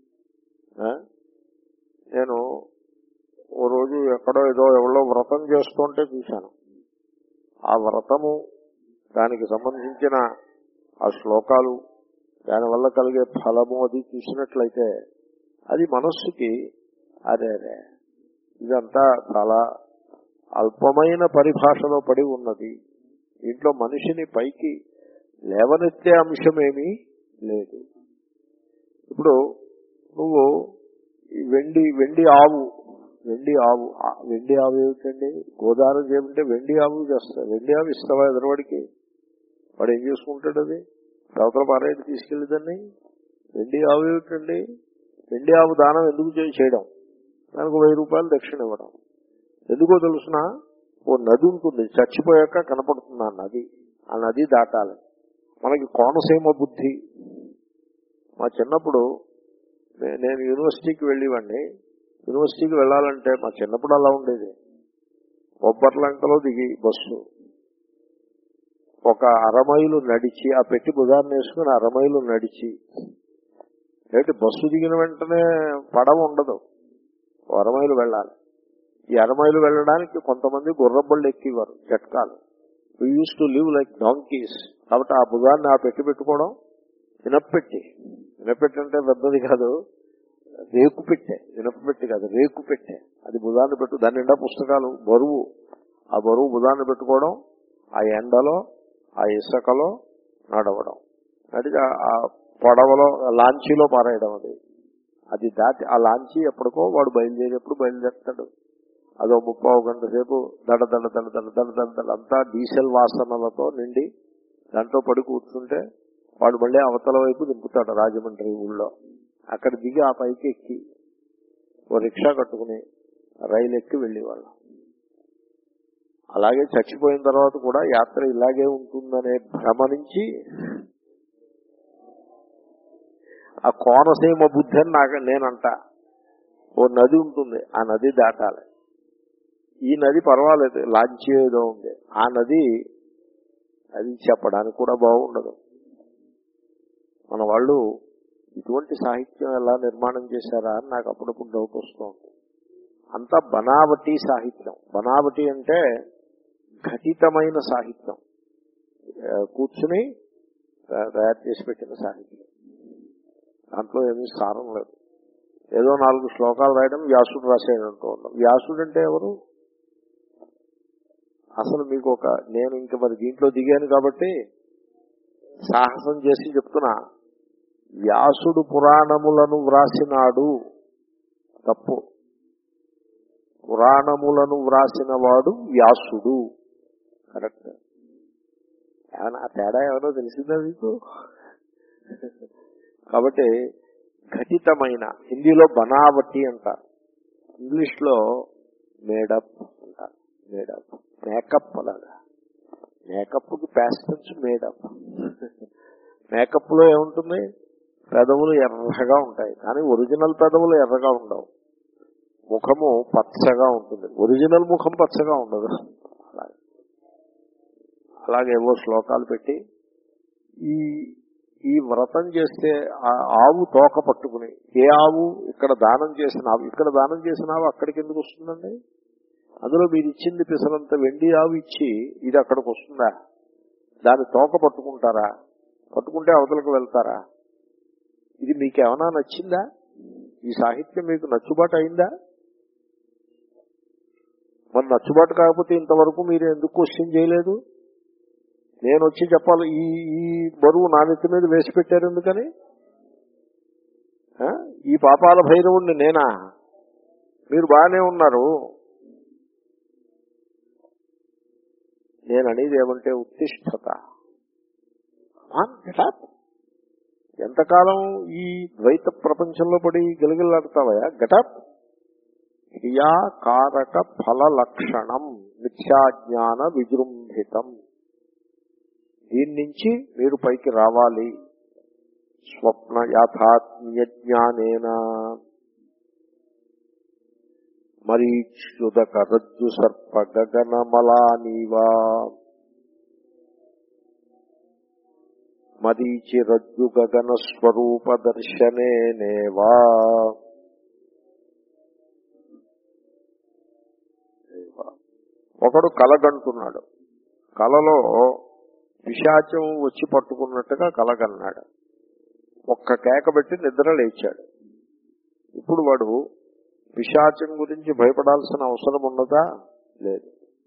నేను ఓ రోజు ఎక్కడో ఏదో ఎవరో వ్రతం చేస్తుంటే చూశాను. ఆ వ్రతము దానికి సంబంధించిన ఆ శ్లోకాలు, దానివల్ల కలిగే ఫలము అది చూసినట్లయితే అది మనస్సుకి అరే రే ఇదంతా చాలా అల్పమైన పరిభాషలో పడి ఉన్నది, దీంట్లో మనిషిని పైకి లేవనెత్తే అంశమేమీ లేదు. ఇప్పుడు నువ్వు వెండి వెండి ఆవు వెండి ఆవు వెండి ఆవు ఏమిటండి, గోదావరి చేయమంటే వెండి ఆవు చేస్తా. వెండి ఆవు ఇస్తావా ఎదురువాడికి? వాడు ఏం చేసుకుంటాడు, అది అవతల పారేది తీసుకెళ్ళిద్దని. వెండి ఆవు ఏమిటండి, వెండి ఆవు దానం ఎందుకు చేయడం, దానికి వెయ్యి రూపాయలు దక్షిణ ఇవ్వడం. ఎందుకో తెలుసిన, ఓ నది ఉంటుంది, చచ్చిపోయాక కనపడుతుంది ఆ నది, ఆ నది దాటాలి. మనకి కోనసీమ బుద్ధి. మా చిన్నప్పుడు నేను యూనివర్సిటీకి వెళ్ళేవాడిని. యూనివర్సిటీకి వెళ్ళాలంటే మా చిన్నప్పుడు అలా ఉండేది. బొబ్బర్లంకలో దిగి బస్సు ఒక అరమైలు నడిచి, ఆ పెట్టి బుధాన్ని వేసుకుని అరమైలు నడిచి, ఏంటి బస్సు దిగిన వెంటనే పడవ ఉండదు, అరమైలు వెళ్ళాలి. ఈ అరమైలు వెళ్ళడానికి కొంతమంది గుర్రబళ్ళు ఎక్కివారు, జట్కాలు. We use to live like donkeys. కాబట్టి ఆ బుధాన్ని ఆ పెట్టి పెట్టుకోవడం, వినపెట్టి, వినపెట్టి అంటే పెద్దది కాదు, రేకు పెట్టే, వినపెట్టి కాదు రేకు పెట్టే, అది బుధాన్ని పెట్టు, దాని నిండా పుస్తకాలు, బరువు, ఆ బరువు బుధాన్ని పెట్టుకోవడం, ఆ ఎండలో ఆ ఇసుకలో నడవడం, నడిచి ఆ పడవలో లాంచీలో పారేయడం. అది అది దాటి ఆ లాంచీ ఎప్పటికో వాడు బయలుదేరేప్పుడు బయలుదేరుతాడు. అదో ముప్పావు గంట సేపు దడ దడ దడ దడ దడ దడ దడ అంతా డీజిల్ వాసనలతో నిండి దాంట్లో పడి కూర్చుంటే వాడు మళ్ళీ అవతల వైపు దింపుతాడు రాజమండ్రి ఊళ్ళో. అక్కడ దిగి ఆ పైకి ఎక్కి ఓ రిక్షా కట్టుకుని రైలు ఎక్కి వెళ్ళేవాళ్ళం. అలాగే చచ్చిపోయిన తర్వాత కూడా యాత్ర ఇలాగే ఉంటుందనే భ్రమ నుంచి ఆ కోనసీమ బుద్ధి అని నాకు నేనంట. ఓ నది ఉంటుంది, ఆ నది దాటాలి. ఈ నది పర్వాలేదు, లాంచీ ఏదో ఉంది. ఆ నది అది చెప్పడానికి కూడా బాగుండదు. మన వాళ్ళు ఇటువంటి సాహిత్యం ఎలా నిర్మాణం చేశారా అని నాకు అప్పుడప్పుడు డౌట్ వస్తూ ఉంటుంది. అంతా బనావటి సాహిత్యం. బనావటి అంటే ఘటితమైన సాహిత్యం, కూర్చుని తయారు చేసి పెట్టిన సాహిత్యం. దాంట్లో ఏమీ సారం లేదు. ఏదో నాలుగు శ్లోకాలు రాయడం, వ్యాసుడు రాసేదంటూ ఉన్నాం. వ్యాసుడు అంటే ఎవరు? అసలు మీకు ఒక నేను ఇంక మరి దీంట్లో దిగాను కాబట్టి సాహసం చేసి చెప్తున్నా, వ్యాసుడు పురాణములను వ్రాసినాడు తప్పు. పురాణములను వ్రాసిన వాడు వ్యాసుడు కరెక్ట్. ఏమన్నా తేడా ఎవరో తెలిసిందా మీకు? కాబట్టి ఘటితమైన, హిందీలో బనావటి అంటారు, ఇంగ్లీష్ లో మేడప్ అంటారు. మేడప్ మేకప్ అలాగా. మేకప్ కి ప్యాస్టెన్స్ మేడప్. మేకప్ లో ఏముంటుంది? పెదవులు ఎర్రగా ఉంటాయి, కానీ ఒరిజినల్ పెదవులు ఎర్రగా ఉండవు. ముఖము పచ్చగా ఉంటుంది, ఒరిజినల్ ముఖం పచ్చగా ఉండదు. అలాగే అలాగేవో శ్లోకాలు పెట్టి ఈ ఈ వ్రతం చేస్తే ఆ ఆవు తోక పట్టుకుని, ఏ ఆవు ఇక్కడ దానం చేసిన ఆవు, ఇక్కడ దానం చేసిన ఆవు అక్కడికి ఎందుకు వస్తుందండి? అందులో మీరు ఇచ్చింది పిసరంత వెండి ఆవు ఇచ్చి ఇది అక్కడికి వస్తుందా? దాని తోక పట్టుకుంటారా? పట్టుకుంటే అవతలకు వెళ్తారా? ఇది మీకేమైనా నచ్చిందా? ఈ సాహిత్యం మీకు నచ్చుబాటు అయిందా? మరి నచ్చుబాటు కాకపోతే ఇంతవరకు మీరు ఎందుకు క్వశ్చన్ చేయలేదు? నేను వచ్చి చెప్పాలి, ఈ ఈ బరువు నా నెత్తి మీద వేసి పెట్టారు ఎందుకని? ఈ పాపాల భైరవుణ్ణి నేనా? మీరు బాగానే ఉన్నారు. నేను అనేది ఏమంటే ఉత్తిష్టత. ఎంతకాలం ఈ ద్వైత ప్రపంచంలో పడి గిలగిల్లాడుతావయా? గటప్ క్రియాకారక ఫల లక్షణం మిథ్యాజ్ఞాన విజృంభితం. దీని నుంచి మీరు పైకి రావాలి. స్వప్న యాథాత్మ్య జ్ఞానేన మరీచ్యుదక రజ్జు సర్ప గగన మలానీవా మరీచి రజ్జు గగన స్వరూప దర్శనేనేవా. ఒకడు కలగంటున్నాడు. కలలో పిశాచం వచ్చి పట్టుకున్నట్టుగా కలగన్నాడు. ఒక్క కేక పెట్టి నిద్ర లేచాడు. ఇప్పుడు వాడు పిశాచం గురించి భయపడాల్సిన అవసరం ఉన్నదా? లేదు.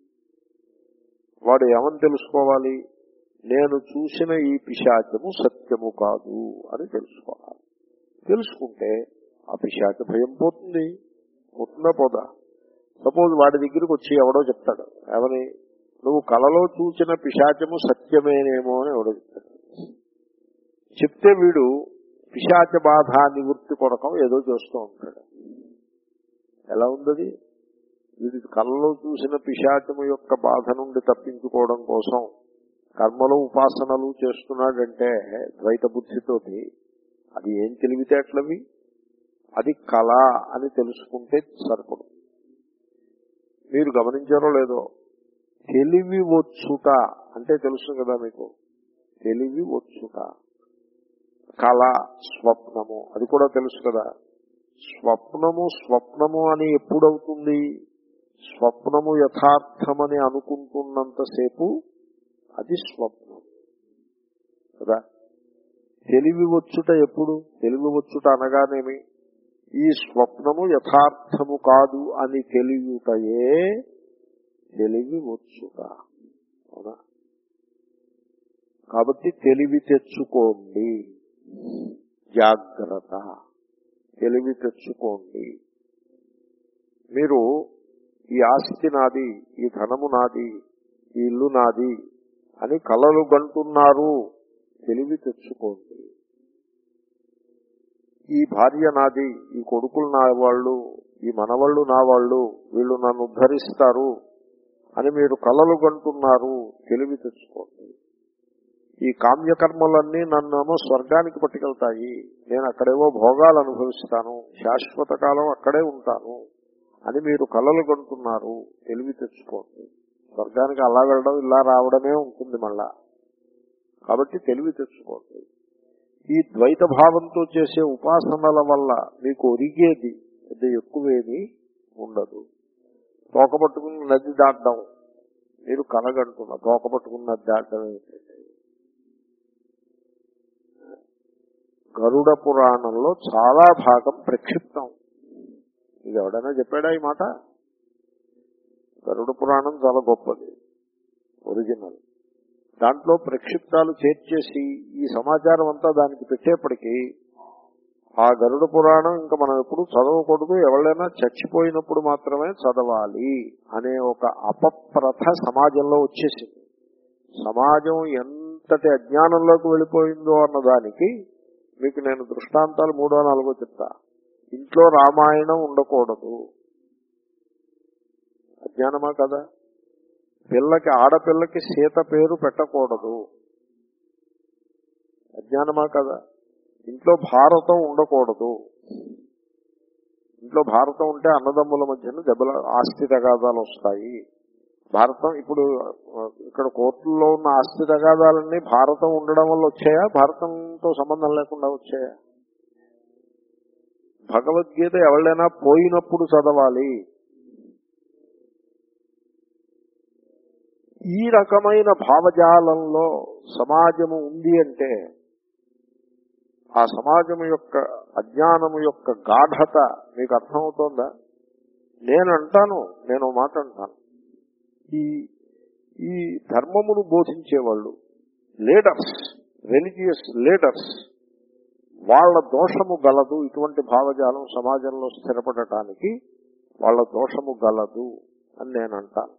వాడు ఏమని తెలుసుకోవాలి? నేను చూసిన ఈ పిశాచము సత్యము కాదు అని తెలుసుకోవాలి. తెలుసుకుంటే ఆ పిశాచ భయం పోతుంది. పోతుందా పోదా? సపోజ్ వాడి దగ్గరికి వచ్చి ఎవడో చెప్తాడు, ఏమని, నువ్వు కలలో చూసిన పిశాచము సత్యమేనేమో అని ఎవడో చెప్తాడు. చెప్తే వీడు పిశాచ బాధ నివృత్తి కొరకం ఏదో చేస్తూ ఉంటాడు. ఎలా ఉంది? వీడి కలలో చూసిన పిశాచము యొక్క బాధ నుండి తప్పించుకోవడం కోసం కర్మలు ఉపాసనలు చేస్తున్నాడంటే ద్వైత బుద్ధితోటి, అది ఏం తెలివితేటలవి? అది కళ అని తెలుసుకుంటే సరిపడు. మీరు గమనించారో లేదో, తెలివి వచ్చుట అంటే తెలుసు కదా మీకు. తెలివి వచ్చుట, కళ, స్వప్నము అది కూడా తెలుసు కదా. స్వప్నము స్వప్నము అని ఎప్పుడవుతుంది? స్వప్నము యథార్థమని అనుకుంటున్నంతసేపు అది స్వప్నం కదా. తెలివి వచ్చుట ఎప్పుడు? తెలివి వచ్చుట అనగానేమి, ఈ స్వప్నము యథార్థము కాదు అని తెలియటయే తెలివి వచ్చుట. అవునా? కాబట్టి తెలివి తెచ్చుకోండి, జాగ్రత్త, తెలివి తెచ్చుకోండి. మీరు ఈ ఆస్తి నాది, ఈ ధనము నాది, ఈ ఇల్లు నాది అని కలలు గంటున్నారు. తెలివి తెచ్చుకోండి. ఈ భార్య నాది, ఈ కొడుకులు నా వాళ్ళు, ఈ మనవాళ్ళు నా వాళ్ళు, వీళ్ళు నన్ను ఉద్ధరిస్తారు అని మీరు కలలు కంటున్నారు. తెలివి తెచ్చుకోండి. ఈ కామ్యకర్మలన్నీ నన్నేమో స్వర్గానికి పట్టుకెళ్తాయి, నేను అక్కడేవో భోగాలు అనుభవిస్తాను, శాశ్వత కాలం అక్కడే ఉంటాను అని మీరు కలలు కంటున్నారు. తెలివి తెచ్చుకోండి. స్వర్గానికి అలా వెళ్ళడం ఇలా రావడమే ఉంటుంది మళ్ళా. కాబట్టి తెలివి తెచ్చుకోండి. ఈ ద్వైత భావంతో చేసే ఉపాసనల వల్ల మీకు ఒరిగేది పెద్ద ఎక్కువేమీ ఉండదు. తోక పట్టుకుని నది దాటడం మీరు కలగంటున్న తోక పట్టుకుని నది దాటడం ఏంటంటే, గరుడ పురాణంలో చాలా భాగం ప్రక్షిప్తం. ఇది ఎవడైనా చెప్పాడా ఈ మాట? గరుడ పురాణం చాలా గొప్పది, ఒరిజినల్. దాంట్లో ప్రక్షిప్తాలు చేర్చేసి ఈ సమాచారం అంతా దానికి పెట్టేప్పటికీ ఆ గరుడ పురాణం ఇంకా మనం ఎప్పుడు చదవకూడదు, ఎవరైనా చచ్చిపోయినప్పుడు మాత్రమే చదవాలి అనే ఒక అపప్రథ సమాజంలో వచ్చేసింది. సమాజం ఎంతటి అజ్ఞానంలోకి వెళ్ళిపోయిందో అన్నదానికి మీకు నేను దృష్టాంతాలు మూడో నాలుగో చెప్తా. ఇంట్లో రామాయణం ఉండకూడదు, అజ్ఞానమా కదా. పిల్లకి ఆడపిల్లకి సీత పేరు పెట్టకూడదు, అజ్ఞానమా కదా. ఇంట్లో భారతం ఉండకూడదు, ఇంట్లో భారతం ఉంటే అన్నదమ్ముల మధ్యన దెబ్బల ఆస్తి తగాదాలు వస్తాయి. భారతం ఇప్పుడు ఇక్కడ కోర్టుల్లో ఉన్న ఆస్తి తగాదాలన్నీ భారతం ఉండడం వల్ల వచ్చాయా, భారతంతో సంబంధం లేకుండా వచ్చాయా? భగవద్గీత ఎవరైనా పోయినప్పుడు చదవాలి. ఈ రకమైన భావజాలంలో సమాజము ఉంది అంటే ఆ సమాజము యొక్క అజ్ఞానము యొక్క గాఢత మీకు అర్థమవుతోందా? నేను అంటాను, నేను మాట అంటాను, ఈ ఈ ధర్మమును బోధించేవాళ్ళు, లీడర్స్, రిలీజియస్ లీడర్స్, వాళ్ళ దోషము గలదు. ఇటువంటి భావజాలం సమాజంలో స్థిరపడటానికి వాళ్ళ దోషము గలదు అని నేను అంటాను.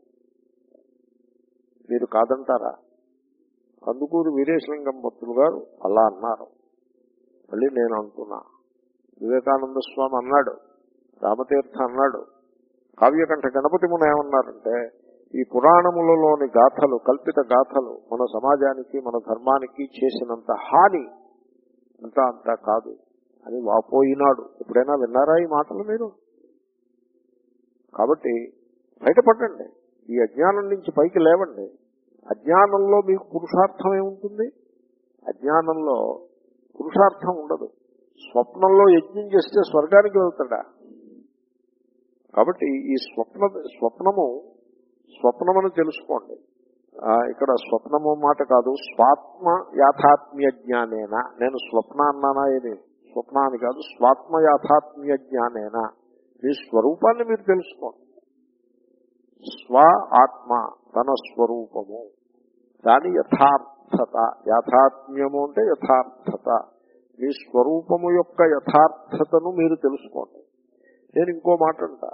మీరు కాదంటారా? కందుకూరు వీరేశలింగం భక్తులు గారు అలా అన్నారు. మళ్ళీ నేను అంటున్నా, వివేకానంద స్వామి అన్నాడు, రామతీర్థ అన్నాడు, కావ్యకంఠ గణపతి ముని ఏమన్నారంటే, ఈ పురాణములలోని గాథలు, కల్పిత గాథలు మన సమాజానికి మన ధర్మానికి చేసినంత హాని అంతా అంతా కాదు అని వాపోయినాడు. ఎప్పుడైనా విన్నారా ఈ మాటలు మీరు? కాబట్టి బయటపడండి, ఈ అజ్ఞానం నుంచి పైకి లేవండి. అజ్ఞానంలో మీకు పురుషార్థం ఏముంటుంది? అజ్ఞానంలో పురుషార్థం ఉండదు. స్వప్నంలో యజ్ఞం చేస్తే స్వర్గానికి వెళ్తాడా? కాబట్టి ఈ స్వప్న స్వప్నము స్వప్నమని తెలుసుకోండి. ఇక్కడ స్వప్నము మాట కాదు, స్వాత్మ యాథాత్మ్య జ్ఞానేనా. నేను స్వప్న అన్నానా? ఏది స్వప్న అని కాదు, స్వాత్మ యాథాత్మ్య జ్ఞానేనా. మీ స్వరూపాన్ని మీరు తెలుసుకోండి. స్వ ఆత్మ తన స్వరూపము, దాని యథార్థత. యాథాత్మ్యము అంటే యథార్థత. మీ స్వరూపము యొక్క యథార్థతను మీరు తెలుసుకోండి. నేను ఇంకో మాట అంట.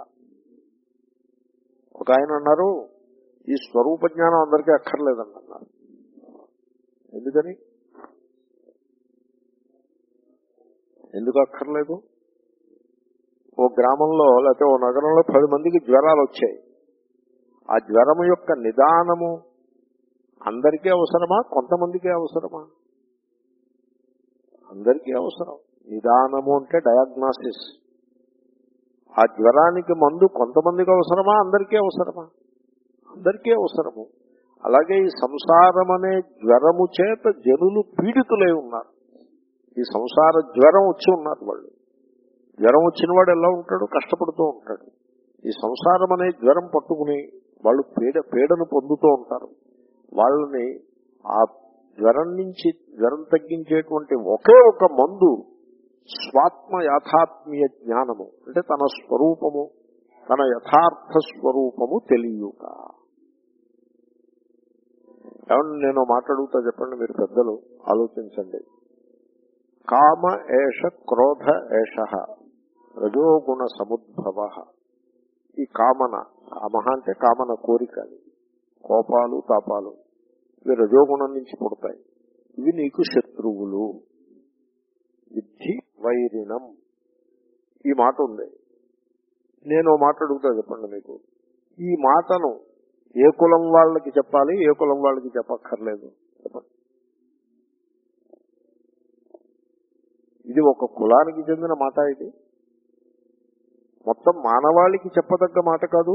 ఒక ఆయన అన్నారు, ఈ స్వరూప జ్ఞానం అందరికీ అక్కర్లేదండి అన్నారు. ఎందుకని? ఎందుకు అక్కర్లేదు? ఓ గ్రామంలో లేకపోతే ఓ నగరంలో పది మందికి జ్వరాలు వచ్చాయి. ఆ జ్వరము యొక్క నిదానము అందరికీ అవసరమా, కొంతమందికి అవసరమా? అందరికీ అవసరం. నిదానము అంటే డయాగ్నాసిస్. ఆ జ్వరానికి మందు కొంతమందికి అవసరమా, అందరికీ అవసరమా? అందరికీ అవసరము. అలాగే ఈ సంసారం అనే జ్వరము చేత జనులు పీడితులై ఉన్నారు. ఈ సంసార జ్వరం వచ్చి ఉన్నారు వాళ్ళు. జ్వరం వచ్చిన వాడు ఎలా ఉంటాడు? కష్టపడుతూ ఉంటాడు. ఈ సంసారం అనే జ్వరం పట్టుకుని వాళ్ళు పీడ పీడను పొందుతూ ఉంటారు. వాళ్ళని ఆ జ్వరం నుంచి జ్వరం తగ్గించేటువంటి ఒకే ఒక మందు స్వాత్మ యాథాత్మ్య జ్ఞానము. అంటే తన స్వరూపము, తన యథార్థ స్వరూపము తెలియక. ఏమన్నా నేను మాట్లాడుతా చెప్పండి, మీరు పెద్దలు ఆలోచించండి. కామ ఏష క్రోధ ఏష రజోగుణ సముద్భవ. ఈ కామన, కామ అంటే కామన, కోరిక, కోపాలు తాపాలు, ఇవి రజోగుణం నుంచి పుడతాయి. ఇవి నీకు శత్రువులు. విద్ధి వైరిణం. ఈ మాట ఉంది. నేను మాట అడుగుతా, చెప్పండి మీకు, ఈ మాటను ఏ కులం వాళ్ళకి చెప్పాలి, ఏ కులం వాళ్ళకి చెప్పక్కర్లేదు చెప్పండి. ఇది ఒక కులానికి చెందిన మాట, ఇది మొత్తం మానవాళికి చెప్పదగ్గ మాట కాదు.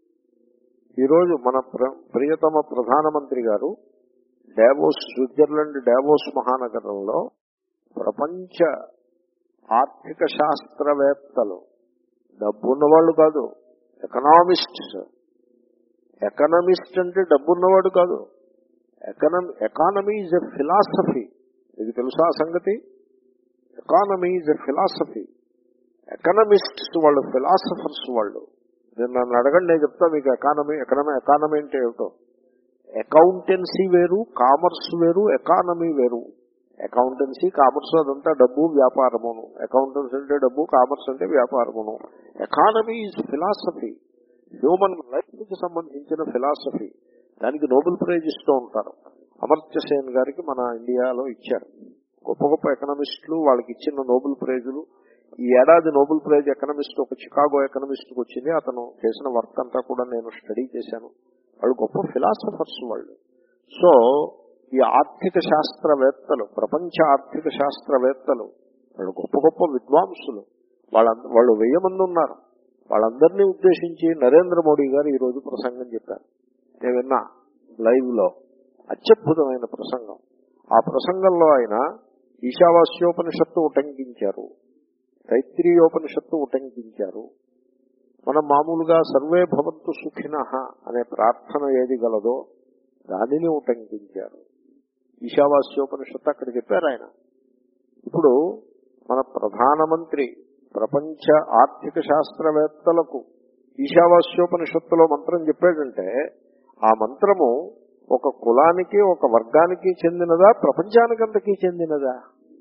ఈరోజు మన ప్రియతమ ప్రధానమంత్రి గారు డావోస్, స్విట్జర్లాండ్ డావోస్ మహానగరంలో ప్రపంచ ఆర్థిక శాస్త్రవేత్తలు, డబ్బున్న వాళ్ళు కాదు, ఎకనామిస్ట్స్, ఎకనమిస్ట్ అంటే డబ్బున్నవాడు కాదు, economy economy is a philosophy. ఇది తెలుసా సంగతి? Economy is a philosophy. Economists వాళ్ళు, ఫిలాసఫర్స్ వాళ్ళు. నేను నన్ను అడగండి, నేను చెప్తా మీకు ఎకానమీ ఎకనమీ ఎకానమీ అంటే ఏమిటో. అకౌంటెన్సీ వేరు, కామర్స్ వేరు, ఎకానమీ వేరు. అకౌంటెన్సీ, కామర్స్ అదంతా డబ్బు వ్యాపారమును. అకౌంటెన్సీ అంటే డబ్బు, కామర్స్ అంటే వ్యాపారమును. Economy is philosophy, human life కి సంబంధించిన ఫిలాసఫీ. దానికి నోబెల్ ప్రైజ్ ఇస్తూ ఉంటారు. అమర్త్య సేన్ గారికి మన ఇండియాలో ఇచ్చారు. గొప్ప గొప్ప ఎకనమిస్టులు, వాళ్ళకి ఇచ్చిన నోబెల్ ప్రైజులు. ఈ ఏడాది నోబెల్ ప్రైజ్ ఎకనమిస్ట్ ఒక చికాగో ఎకనమిస్ట్ కు వచ్చింది. అతను చేసిన వర్క్ అంతా కూడా నేను స్టడీ చేశాను. వాళ్ళు గొప్ప ఫిలాసఫర్స్ వాళ్ళు. సో ఈ ఆర్థిక శాస్త్రవేత్తలు, ప్రపంచ ఆర్థిక శాస్త్రవేత్తలు, వాళ్ళు గొప్ప గొప్ప విద్వాంసులు. వాళ్ళ వాళ్ళు వెయ్యి మంది ఉన్నారు. వాళ్ళందరినీ ఉద్దేశించి నరేంద్ర మోడీ గారు ఈ రోజు ప్రసంగం చెప్పారు. నేను విన్నా లైవ్ లో, అత్యద్భుతమైన ప్రసంగం. ఆ ప్రసంగంలో ఆయన ఈశావాస్యోపనిషత్తు ఉటంకించారు, తైత్రీయోపనిషత్తు ఉటంకించారు. మనం మామూలుగా సర్వే భవంతు సుఖినః అనే ప్రార్థన ఏది గలదో దానిని ఉటంకించారు. ఈశావాస్యోపనిషత్తు అక్కడ చెప్పారు ఆయన. ఇప్పుడు మన ప్రధానమంత్రి ప్రపంచ ఆర్థిక శాస్త్రవేత్తలకు ఈశావాస్యోపనిషత్తులో మంత్రం చెప్పాడంటే ఆ మంత్రము ఒక కులానికి, ఒక వర్గానికి చెందినదా, ప్రపంచానికంతకీ చెందినదా?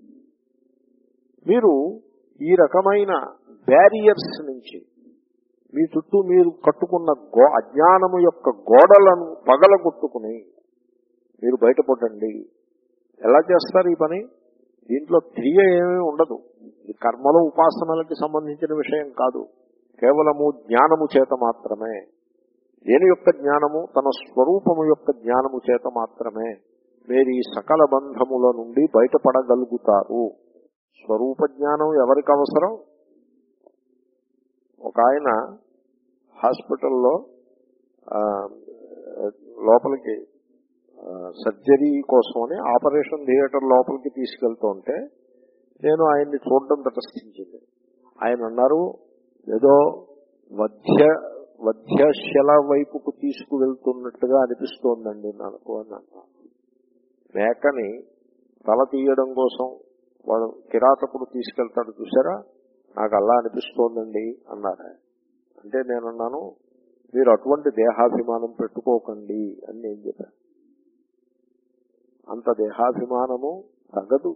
మీరు ఈ రకమైన బ్యారియర్స్ నుంచి మీ చుట్టూ మీరు కట్టుకున్న గో అజ్ఞానము యొక్క గోడలను పగలగొట్టుకుని మీరు బయటపడండి. ఎలా చేస్తారు ఈ పని? దీంట్లో క్రియ ఏమీ ఉండదు. ఇది కర్మలో ఉపాసనలకి సంబంధించిన విషయం కాదు. కేవలము జ్ఞానము చేత మాత్రమే. దేని యొక్క జ్ఞానము? తన స్వరూపము యొక్క జ్ఞానము చేత మాత్రమే మీరు ఈ సకల బంధముల నుండి బయటపడగలుగుతారు. స్వరూప జ్ఞానం ఎవరికి అవసరం? ఒక ఆయన హాస్పిటల్లో లోపలికి సర్జరీ కోసమని ఆపరేషన్ థియేటర్ లోపలికి తీసుకెళ్తూ ఉంటే నేను ఆయన్ని చూడడం తటస్థించింది. ఆయన అన్నారు, ఏదో వధ్య వధ్యశల వైపుకు తీసుకువెళ్తున్నట్టుగా అనిపిస్తోందండి నాకు అని అన్నారు. మేకని తల తీయడం కోసం వాడు కిరాతకుడు తీసుకెళ్తాడు చూసారా, నాకు అలా అనిపిస్తోందండి అన్నారు. అంటే నేనున్నాను, మీరు అటువంటి దేహాభిమానం పెట్టుకోకండి అని నేను చెప్పాను. అంత దేహాభిమానము తగదు.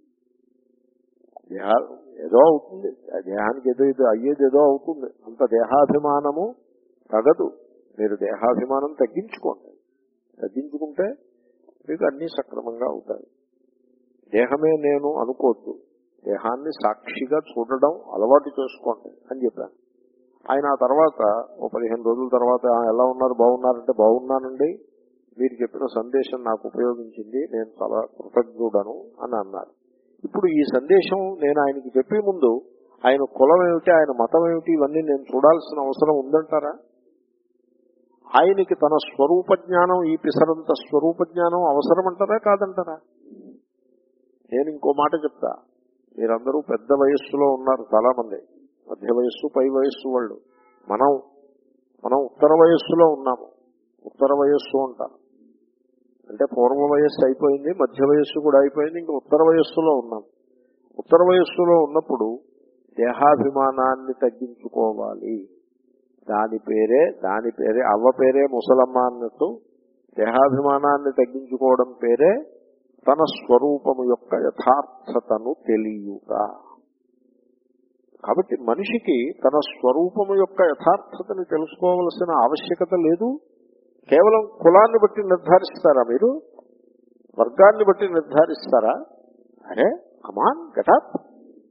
దేహ ఏదో అవుతుంది, దేహానికి ఏదో ఇది అయ్యేది ఏదో అవుతుంది. అంత దేహాభిమానము తగదు. మీరు దేహాభిమానం తగ్గించుకోండి. తగ్గించుకుంటే మీకు అన్ని సక్రమంగా అవుతాయి. దేహమే నేను అనుకోవద్దు. దేహాన్ని సాక్షిగా చూడడం అలవాటు చేసుకోండి అని చెప్పాను. ఆయన ఆ తర్వాత ఓ పదిహేను రోజుల తర్వాత ఎలా ఉన్నారు, బాగున్నారంటే బాగున్నానండి, మీరు చెప్పిన సందేశం నాకు ఉపయోగించింది, నేను చాలా కృతజ్ఞుడను అని అన్నారు. ఇప్పుడు ఈ సందేశం నేను ఆయనకి చెప్పే ముందు ఆయన కులం ఏమిటి, ఆయన మతం ఏమిటి, ఇవన్నీ నేను చూడాల్సిన అవసరం ఉందంటారా? ఆయనకి తన స్వరూప జ్ఞానం, ఈ పిసరంత స్వరూప జ్ఞానం అవసరమంటారా కాదంటారా? నేను ఇంకో మాట చెప్తా. మీరందరూ పెద్ద వయస్సులో ఉన్నారు, చాలా మంది మధ్య వయస్సు, పై వయస్సు వాళ్ళు. మనం మనం ఉత్తర వయస్సులో ఉన్నాము. ఉత్తర వయస్సు అంటారు అంటే పూర్వ వయస్సు అయిపోయింది, మధ్య వయస్సు కూడా అయిపోయింది, ఇంకా ఉత్తర వయస్సులో ఉన్నాం. ఉత్తర వయస్సులో ఉన్నప్పుడు దేహాభిమానాన్ని తగ్గించుకోవాలి. దాని పేరే దాని పేరే అవ్వ పేరే ముసలమ్మ అన్నట్టు దేహాభిమానాన్ని తగ్గించుకోవడం పేరే తన స్వరూపము యొక్క యథార్థతను తెలియుట. కాబట్టి మనిషికి తన స్వరూపము యొక్క యథార్థతను తెలుసుకోవలసిన ఆవశ్యకత లేదు. కేవలం కులాన్ని బట్టి నిర్ధారిస్తారా మీరు? వర్గాన్ని బట్టి నిర్ధారిస్తారా? అరే కమాన్ గెటప్,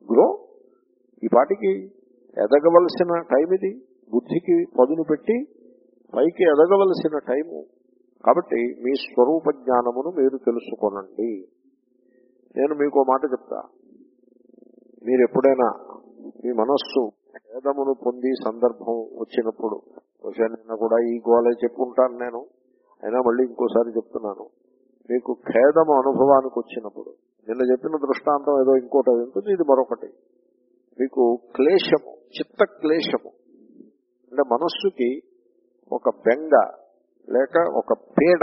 గ్రో. ఈ పాటికి ఎదగవలసిన టైం ఇది. బుద్ధికి పదును పెట్టి పైకి ఎదగవలసిన టైము. కాబట్టి మీ స్వరూప జ్ఞానమును మీరు తెలుసుకోనండి. నేను మీకు మాట చెప్తా. మీరు ఎప్పుడైనా మీ మనస్సు ఖేదమును పొంది సందర్భం వచ్చినప్పుడు, బహుశా నిన్న కూడా ఈ గోలే చెప్పుకుంటాను నేను, అయినా మళ్ళీ ఇంకోసారి చెప్తున్నాను. మీకు ఖేదము అనుభవానికి వచ్చినప్పుడు, నిన్న చెప్పిన దృష్టాంతం ఏదో ఇంకోటి ఉంటుంది, ఇది మరొకటి. మీకు క్లేశము, చిత్త క్లేశము అంటే మనస్సుకి ఒక బెంగ లేక ఒక పీడ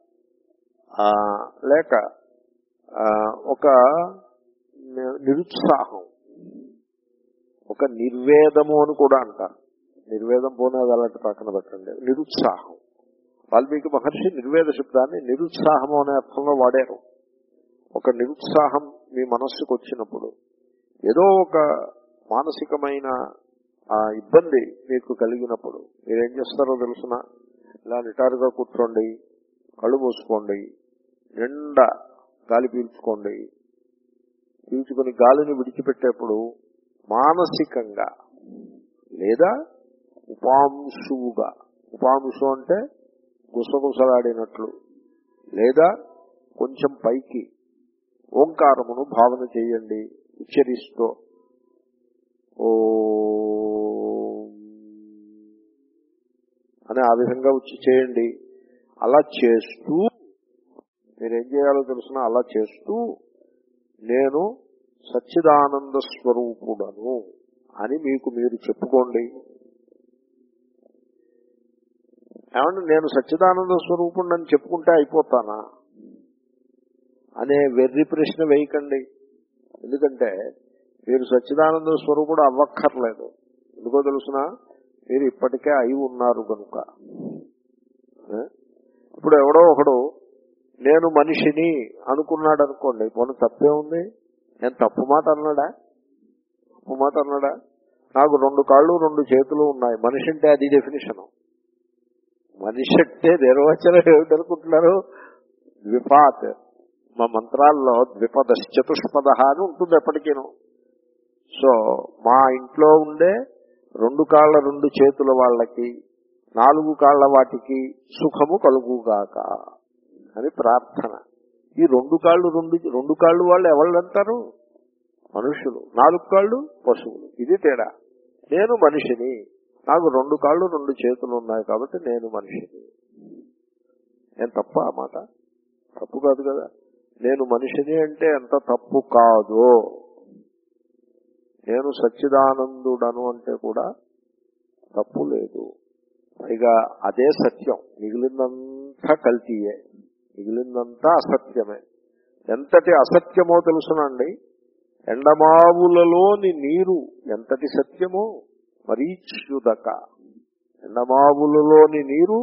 లేక ఒక నిరుత్సాహం, ఒక నిర్వేదము అని కూడా అంటారు. నిర్వేదం పోనేది అలాంటి పక్కన పెట్టండి. నిరుత్సాహం, వాల్మీకి మహర్షి నిర్వేద శబ్దాన్ని నిరుత్సాహము అనే అర్థంలో వాడారు. ఒక నిరుత్సాహం మీ మనస్సుకు వచ్చినప్పుడు, ఏదో ఒక మానసికమైన ఆ ఇబ్బంది మీకు కలిగినప్పుడు మీరేం చేస్తారో తెలుసునా? ఇలా నిటారుగా కూర్చోండి, కళ్ళు మూసుకోండి, నిండా గాలి పీల్చుకోండి. పీల్చుకుని గాలిని విడిచిపెట్టేప్పుడు మానసికంగా లేదా ఉపాంశువుగా, ఉపాంశు అంటే గుసగుసలాడినట్లు లేదా కొంచెం పైకి ఓంకారమును భావన చేయండి ఉచ్చరిస్తూ. ఓ అని ఆ విధంగా వచ్చి చేయండి. అలా చేస్తూ మీరేం చేయాలో తెలుసిన, అలా చేస్తూ నేను సచ్చిదానంద స్వరూపుడను అని మీకు మీరు చెప్పుకోండి. ఏమంటే నేను సచ్చిదానంద స్వరూపుడు అని చెప్పుకుంటే అయిపోతానా అనే వెర్రి ప్రశ్న వేయకండి. ఎందుకంటే మీరు సచ్చిదానంద స్వరూపుడు అవ్వక్కర్లేదు. ఎందుకో తెలుసిన, మీరు ఇప్పటికే అయి ఉన్నారు కనుక. ఇప్పుడు ఎవడో ఒకడు నేను మనిషిని అనుకున్నాడు అనుకోండి, పోనీ తప్పే ఉంది. నేను తప్పు మాట అన్నాడా? తప్పు మాట అన్నాడా? నాకు రెండు కాళ్ళు రెండు చేతులు ఉన్నాయి, మనిషి అంటే అది డెఫినేషను. మనిషి అంటే నిర్వచనం ఏమిటనుకుంటున్నారు? ద్విపాత్. మా మంత్రాల్లో ద్విపద చతుష్పద అని ఉంటుంది ఎప్పటికీను. సో మా ఇంట్లో ఉండే రెండు కాళ్ళ రెండు చేతుల వాళ్ళకి, నాలుగు కాళ్ల వాటికి సుఖము కలుగుగాక అని ప్రార్థన. ఈ రెండు కాళ్ళు రెండు రెండు కాళ్ళు వాళ్ళు ఎవళ్ళు అంటారు? మనుషులు. నాలుగు కాళ్ళు పశువులు. ఇది తేడా. నేను మనిషిని, నాకు రెండు కాళ్ళు రెండు చేతులు ఉన్నాయి కాబట్టి నేను మనిషిని. నేను తప్ప ఆ మాట? తప్పు కాదు కదా. నేను మనిషిని అంటే ఎంత తప్పు కాదో, నేను సచ్చిదానందుడను అంటే కూడా తప్పు లేదు. పైగా అదే సత్యం. మిగిలిందంతా కల్తీయే, మిగిలిందంతా అసత్యమే. ఎంతటి అసత్యమో తెలుసునండి. ఎండమావులలోని నీరు ఎంతటి సత్యమో మరీచ్యుదక. ఎండమావులలోని నీరు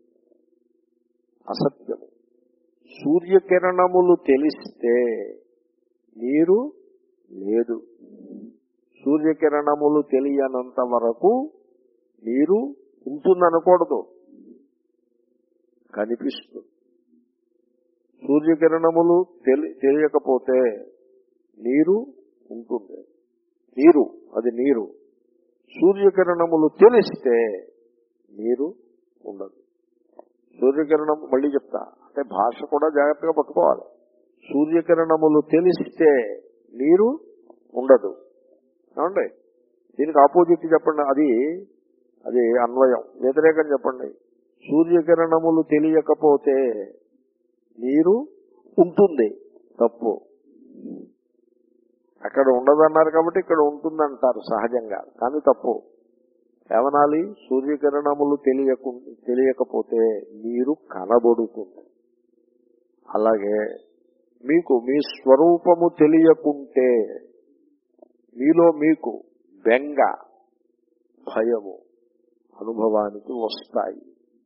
అసత్యము. సూర్యకిరణములు తెలిస్తే నీరు లేదు. సూర్యకిరణములు తెలియనంత వరకు నీరు ఉంటుందనకూడదు, కనిపిస్తుంది. సూర్యకిరణములు తెలి తెలియకపోతే నీరు ఉంటుంది. నీరు అది నీరు. సూర్యకిరణములు తెలిస్తే నీరు ఉండదు. సూర్యకిరణం మళ్ళీ చెప్తా, అంటే భాష కూడా జాగ్రత్తగా పట్టుకోవాలి. సూర్యకిరణములు తెలిస్తే నీరు ఉండదు. ఏమండి? దీనికి ఆపోజిట్ చెప్పండి. అది అది అన్వయం. వ్యతిరేకం చెప్పండి. సూర్యకిరణములు తెలియకపోతే నీరు ఉంటుంది. తప్పు. అక్కడ ఉండదన్నారు కాబట్టి ఇక్కడ ఉంటుందంటారు సహజంగా, కానీ తప్పు. ఏమనాలి? సూర్యకిరణములు తెలియకు తెలియకపోతే నీరు కనబడుతుంది. అలాగే మీకు మీ స్వరూపము తెలియకుంటే మీలో మీకు బెంగ, భయము అనుభవానికి వస్తాయి.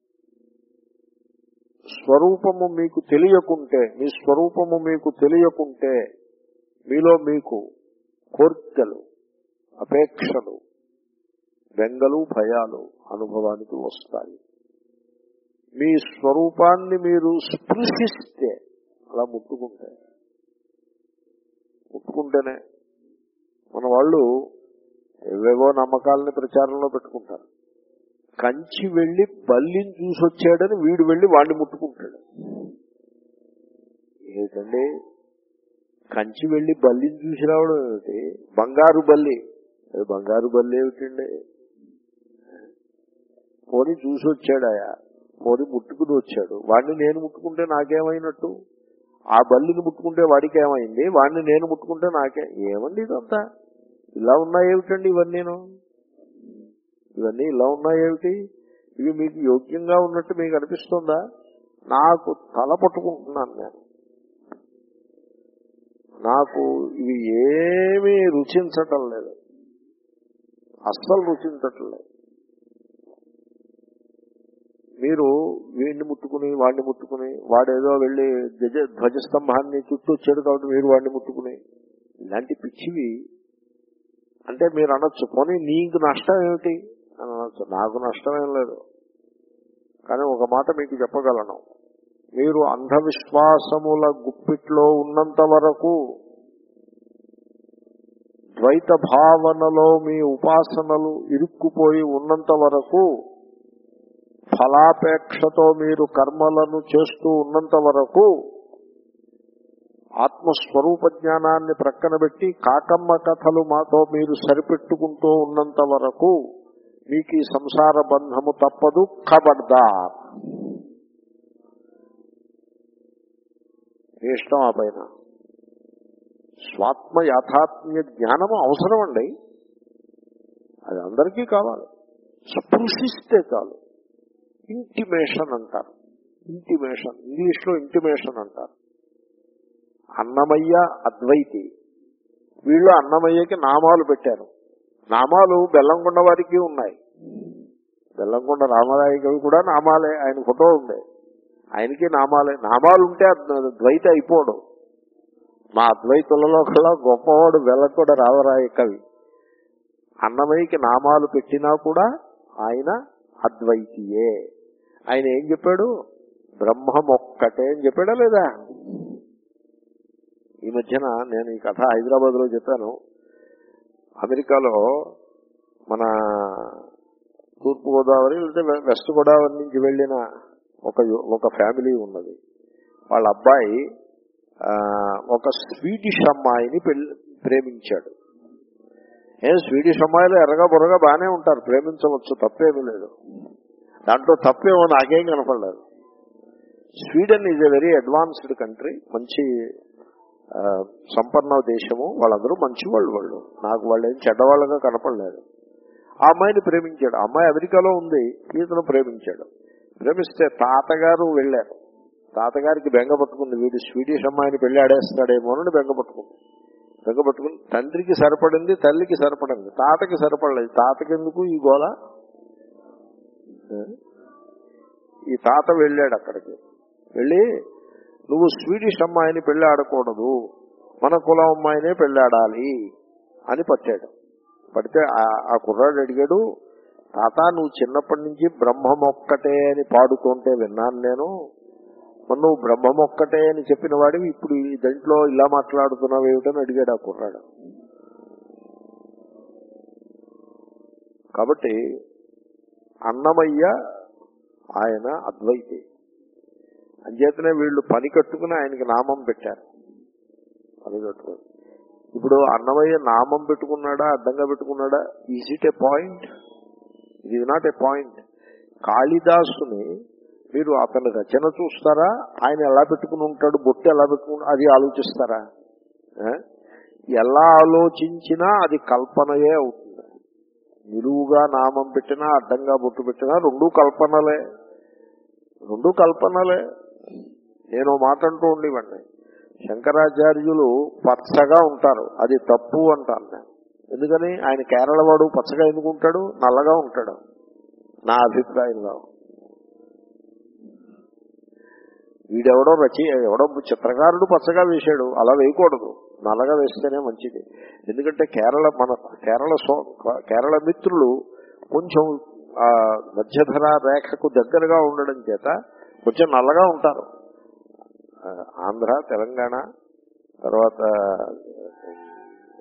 స్వరూపము మీకు తెలియకుంటే, మీ స్వరూపము మీకు తెలియకుంటే మీలో మీకు కోర్కెలు, అపేక్షలు, బెంగలు, భయాలు అనుభవానికి వస్తాయి. మీ స్వరూపాన్ని మీరు స్పృశిస్తే, అలా ముట్టుకుంటే ముట్టుకుంటేనే మన వాళ్ళు ఏవేవో నమ్మకాలని ప్రచారంలో పెట్టుకుంటారు. కంచి వెళ్లి బల్లిని చూసొచ్చాడని వీడు వెళ్లి వాడిని ముట్టుకుంటాడు. ఏమిటండి, కంచి వెళ్లి బల్లిని చూసి రావడం ఏమిటి? బంగారు బల్లి, అది బంగారు బల్లి ఏమిటండి? పోనీ చూసి వచ్చాడాయా, పోనీ ముట్టుకుని వచ్చాడు, వాడిని నేను ముట్టుకుంటే నాకేమైనట్టు? ఆ బల్లిని ముట్టుకుంటే వాడికి ఏమైంది, వాడిని నేను ముట్టుకుంటే నాకే ఏమండి? ఇదంతా ఇలా ఉన్నాయేమిటండి? ఇవన్నీను ఇవన్నీ ఇలా ఉన్నాయేమిటి? ఇవి మీకు యోగ్యంగా ఉన్నట్టు మీకు అనిపిస్తుందా? నాకు తల పట్టుకుంటున్నాను నేను. నాకు ఇవి ఏమీ రుచించటం లేదు, అస్సలు రుచించటం లేదు. మీరు వీడిని ముట్టుకుని వాడిని ముట్టుకుని, వాడేదో వెళ్ళి ధ్వజ ధ్వజస్తంభాన్ని చుట్టూ వచ్చాడు కాబట్టి మీరు వాడిని ముట్టుకుని, ఇలాంటి పిచ్చివి అంటే మీరు అనొచ్చు, పోనీ నీకు నష్టం ఏమిటి అని అనొచ్చు. నాకు నష్టమేం లేదు, కానీ ఒక మాట మీకు చెప్పగలను. మీరు అంధవిశ్వాసముల గుప్పిట్లో ఉన్నంత వరకు, ద్వైత భావనలో మీ ఉపాసనలు ఇరుక్కుపోయి ఉన్నంత వరకు, ఫలాపేక్షతో మీరు కర్మలను చేస్తూ ఉన్నంత వరకు, ఆత్మస్వరూప జ్ఞానాన్ని ప్రక్కన పెట్టి కాకమ్మ కథలు మాతో మీరు సరిపెట్టుకుంటూ ఉన్నంత వరకు మీకు ఈ సంసార బంధము తప్పదు. ఖబర్దార్, ఇష్టం ఆ పైన. స్వాత్మ యాథాత్మ్య జ్ఞానము అవసరం అండి, అది అందరికీ కావాలి. స్పృశిస్తే చాలు. ఇంటిమేషన్ అంటారు, ఇంటిమేషన్ ఇంగ్లీష్ లో ఇంటిమేషన్ అంటారు. అన్నమయ్య అద్వైతి, వీళ్ళు అన్నమయ్యకి నామాలు పెట్టారు. నామాలు బెల్లంకొండ వారికి ఉన్నాయి. బెల్లంకొండ రామరాయ కవి కూడా నామాలే, ఆయన ఫోటో ఉంది, ఆయనకి నామాలే. నామాలు ఉంటే ద్వైత అయిపోవడం. మా అద్వైతులలో కల్లా గొప్పవాడు బెల్లంకొండ రామరాయ కవి. అన్నమయ్యకి నామాలు పెట్టినా కూడా ఆయన అద్వైతియే. ఆయన ఏం చెప్పాడు? బ్రహ్మం ఒక్కటే అని చెప్పాడా లేదా? ఈ మధ్యన నేను ఈ కథ హైదరాబాద్ లో చెప్పాను. అమెరికాలో మన తూర్పు గోదావరి లేకపోతే వెస్ట్ గోదావరి నుంచి వెళ్లిన ఒక ఒక ఫ్యామిలీ ఉన్నది. వాళ్ళ అబ్బాయి ఒక స్వీడిష్ అమ్మాయిని ప్రేమించాడు. ఏం స్వీడిష్ అమ్మాయిలు ఎర్రగా బుర్రగా బాగానే ఉంటారు, ప్రేమించవచ్చు, తప్పేమీ లేదు. దాంట్లో తప్పేమో నాకేం కనపడలేదు. Sweden is a very advanced country, మంచి సంపన్న దేశము, వాళ్ళందరూ మంచి వాళ్ళు. వాళ్ళు నాకు వాళ్ళు ఏం చెడ్డవాళ్ళగా కనపడలేదు. ఆ అమ్మాయిని ప్రేమించాడు. ఆ అమ్మాయి అమెరికాలో ఉంది, ఈతను ప్రేమించాడు. ప్రేమిస్తే తాతగారు వెళ్ళారు. తాతగారికి బెంగ పట్టుకుంది, వీడు స్వీడిష్ అమ్మాయిని పెళ్లి ఆడేస్తాడేమో అని బెంగ పట్టుకుంది. బెంగ పట్టుకుని తండ్రికి సరిపడింది, తల్లికి సరిపడింది, తాతకి సరిపడలేదు. తాతకెందుకు ఈ గోల? ఈ తాత వెళ్ళాడు అక్కడికి. వెళ్ళి, నువ్వు స్వీడిష్ అమ్మాయిని పెళ్లి ఆడకూడదు, మన కులం అమ్మాయినే పెళ్లాడాలి అని పట్టాడు. పడితే ఆ కుర్రాడు అడిగాడు, తాత నువ్వు చిన్నప్పటి నుంచి బ్రహ్మమొక్కటే అని పాడుతుంటే విన్నాను నేను, మరి నువ్వు బ్రహ్మమొక్కటే అని చెప్పిన వాడివి ఇప్పుడు ఈ దాంట్లో ఇలా మాట్లాడుతున్నావు ఏమిటని అడిగాడు ఆ కుర్రాడు. కాబట్టి అన్నమయ్య ఆయన అద్వైతి. అంచేతనే వీళ్ళు పని కట్టుకుని ఆయనకి నామం పెట్టారు. పని కట్టుకుని ఇప్పుడు అన్నమయ్య నామం పెట్టుకున్నాడా, అడ్డంగా పెట్టుకున్నాడా? Is it a point? It is not a point. కాళిదాసుని మీరు అతని రచన చూస్తారా, ఆయన ఎలా పెట్టుకుని ఉంటాడు, బొట్టు ఎలా పెట్టుకుని, అది ఆలోచిస్తారా? ఎలా ఆలోచించినా అది కల్పనయే అవుతుంది. నిలువుగా నామం పెట్టినా అడ్డంగా బొట్టు పెట్టినా రెండూ కల్పనలే, రెండూ కల్పనలే. నేను మాట అంటూ ఉండేవాడిని, శంకరాచార్యులు పచ్చగా ఉంటారు, అది తప్పు అంటాను నేను. ఎందుకని? ఆయన కేరళ వాడు, పచ్చగా ఎందుకు ఉంటాడు? నల్లగా ఉంటాడు నా అభిప్రాయంలో. వీడెవడో రచయి ఎవడో చిత్రకారుడు పచ్చగా వేశాడు, అలా వేయకూడదు, నల్లగా వేస్తేనే మంచిది. ఎందుకంటే కేరళ మన కేరళ కేరళ మిత్రులు కొంచెం మధ్యధర రేఖకు దగ్గరగా ఉండడం చేత కొంచెం నల్లగా ఉంటారు. ఆంధ్ర, తెలంగాణ, తర్వాత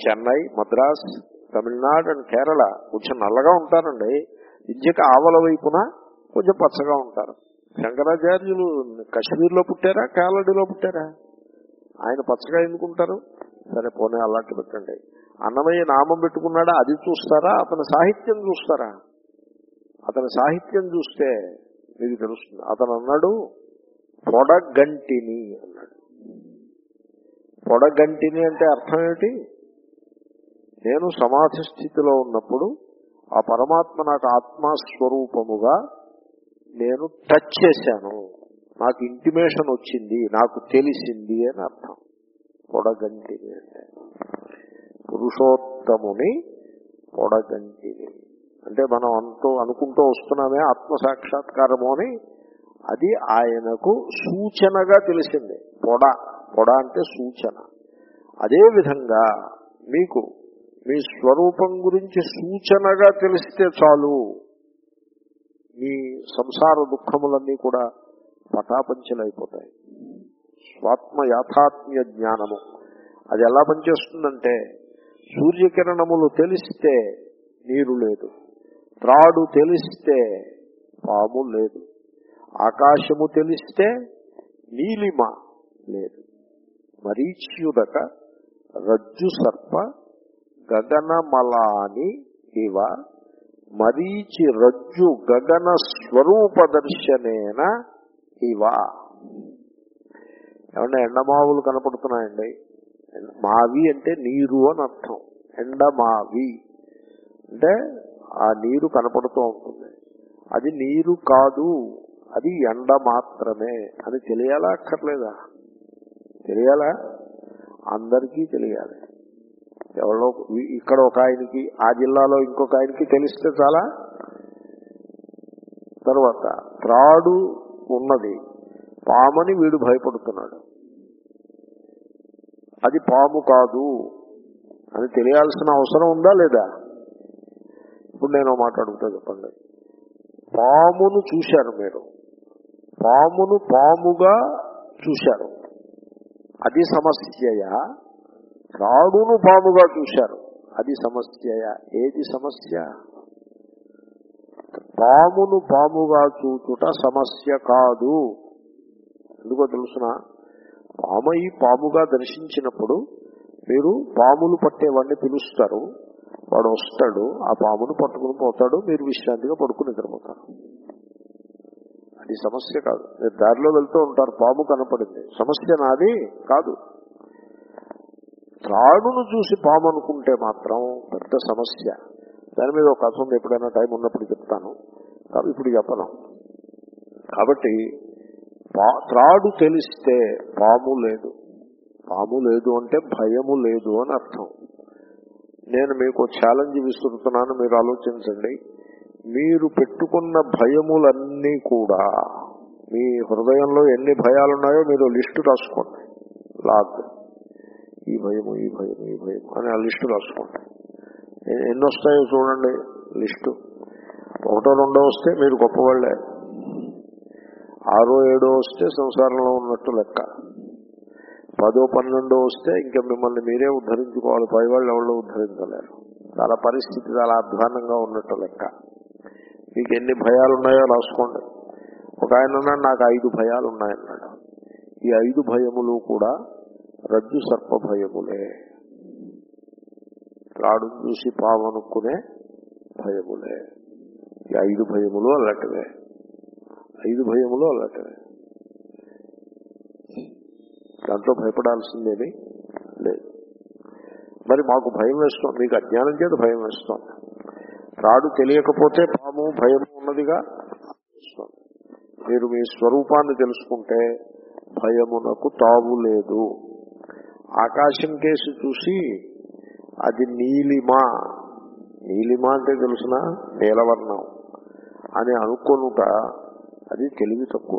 చెన్నై, మద్రాస్, తమిళనాడు అండ్ కేరళ కొంచెం నల్లగా ఉంటారండి. విద్యకు ఆవల వైపున కొంచెం పచ్చగా ఉంటారు. శంకరాచార్యులు కశ్మీర్లో పుట్టారా, కాలడీలో పుట్టారా? ఆయన పచ్చగా ఎందుకుంటారు? సరే పోనీ అలాంటి పెట్టండి. అన్నమయ్య నామం పెట్టుకున్నాడా, అది చూస్తారా? అతని సాహిత్యం చూస్తారా? అతని సాహిత్యం చూస్తే మీకు తెలుస్తుంది. అతను అన్నాడు పొడగంటిని అన్నాడు. పొడగంటిని అంటే అర్థం ఏమిటి? నేను సమాధి స్థితిలో ఉన్నప్పుడు ఆ పరమాత్మ నాకు ఆత్మస్వరూపముగా నేను టచ్ చేశాను, నాకు ఇంటిమేషన్ వచ్చింది, నాకు తెలిసింది అని అర్థం. పొడగంటిని అంటే పురుషోత్తముని పొడగంటిని అంటే మనం అంటూ అనుకుంటూ వస్తున్నామే ఆత్మసాక్షాత్కారము అని, అది ఆయనకు సూచనగా తెలిసింది. పొడ పొడ అంటే సూచన. అదేవిధంగా మీకు మీ స్వరూపం గురించి సూచనగా తెలిస్తే చాలు, మీ సంసార దుఃఖములన్నీ కూడా పటాపంచలైపోతాయి. స్వాత్మ యాథాత్మ్య జ్ఞానము అది ఎలా పనిచేస్తుందంటే, సూర్యకిరణములు తెలిస్తే నీరు లేదు, త్రాడు తెలిస్తే పాము లేదు, ఆకాశము తెలిస్తే నీలిమ లేదు, మరీచ్యుదక రజ్జు సర్ప గగనమలాని ఇవ మరీచి రజ్జు గగన స్వరూప దర్శనేన ఇవ. ఏమన్నా ఎండమావులు కనపడుతున్నాయండి. మావి అంటే నీరు అని అర్థం. ఎండమావి అంటే ఆ నీరు కనపడుతూ ఉంటుంది. అది నీరు కాదు, అది ఎండ మాత్రమే అని తెలియాలా అక్కర్లేదా? తెలియాలా? అందరికీ తెలియాలి. ఎవరో ఇక్కడ ఒక ఆయనకి, ఆ జిల్లాలో ఇంకొక ఆయనకి తెలిస్తే చాలా. తర్వాత త్రాడు ఉన్నది, పామని వీడు భయపడుతున్నాడు, అది పాము కాదు అని తెలియాల్సిన అవసరం ఉందా లేదా? ఇప్పుడు నేను మాట్లాడుకుంటా, చెప్పండి. పామును చూశారు మీరు, పామును పాముగా చూశారు, అది సమస్యయా? త్రాడును పాముగా చూశారు, అది సమస్యయా? ఏది సమస్య? పామును పాముగా చూచుట సమస్య కాదు. ఎందుకో తెలుసునా? పామై పాముగా దర్శించినప్పుడు మీరు పాములు పట్టేవాడిని పిలుస్తారు, వాడు వస్తాడు, ఆ పామును పట్టుకుని పోతాడు, మీరు విశ్రాంతిగా పడుకుని నిద్రపోతారు. అది సమస్య కాదు. మీరు దారిలో వెళ్తూ ఉంటారు, పాము కనపడింది, సమస్య నాది కాదు. త్రాడును చూసి పాము అనుకుంటే మాత్రం పెద్ద సమస్య. దాని మీద ఒక కథ ఉంది, ఎప్పుడైనా టైం ఉన్నప్పుడు చెప్తాను, ఇప్పుడు చెప్పను. కాబట్టి త్రాడు తెలిస్తే పాము లేదు, పాము లేదు అంటే భయము లేదు అని అర్థం. నేను మీకు ఛాలెంజ్ విసురుతున్నాను, మీరు ఆలోచించండి. మీరు పెట్టుకున్న భయములన్నీ కూడా, మీ హృదయంలో ఎన్ని భయాలున్నాయో మీరు లిస్టు రాసుకోండి. లాగ్ ఈ భయము ఈ భయము ఈ భయము అని ఆ లిస్టు రాసుకోండి. ఎన్ని వస్తాయో చూడండి లిస్టు. ఒకటో రెండో వస్తే మీరు గొప్పవాళ్లే, ఆరో ఏడో వస్తే సంసారంలో ఉన్నట్టు లెక్క, పదో పన్నెండో వస్తే ఇంకా మిమ్మల్ని మీరే ఉద్ధరించుకోవాలి, పైవాళ్ళు ఎవరో ఉద్ధరించలేరు. చాలా పరిస్థితి చాలా అధ్వానంగా ఉన్నట్టు లెక్క. మీకు ఎన్ని భయాలు ఉన్నాయో రాసుకోండి. ఒక ఆయన అన్నాడు, నాకు ఐదు భయాలు ఉన్నాయన్నాడు. ఈ ఐదు భయములు కూడా రజ్జు సర్ప భయములే, రాడు చూసి పావనుకునే భయములే. ఈ ఐదు భయములు అలాంటివే, ఐదు భయములు అలాంటివే. దాంట్లో భయపడాల్సిందేమీ లేదు. మరి మాకు భయం వేస్తోంది, మీకు అజ్ఞానం చేత భయం వేస్తోంది. రాడు తెలియకపోతే పాము భయం ఉన్నదిగా వేస్తోంది. మీరు మీ స్వరూపాన్ని తెలుసుకుంటే భయమునకు తావు లేదు. ఆకాశం కేసి చూసి అది నీలిమ, నీలిమ అంటే తెలుసునా, నీలవర్ణం అని అనుకోనుట అది తెలివి తక్కువ.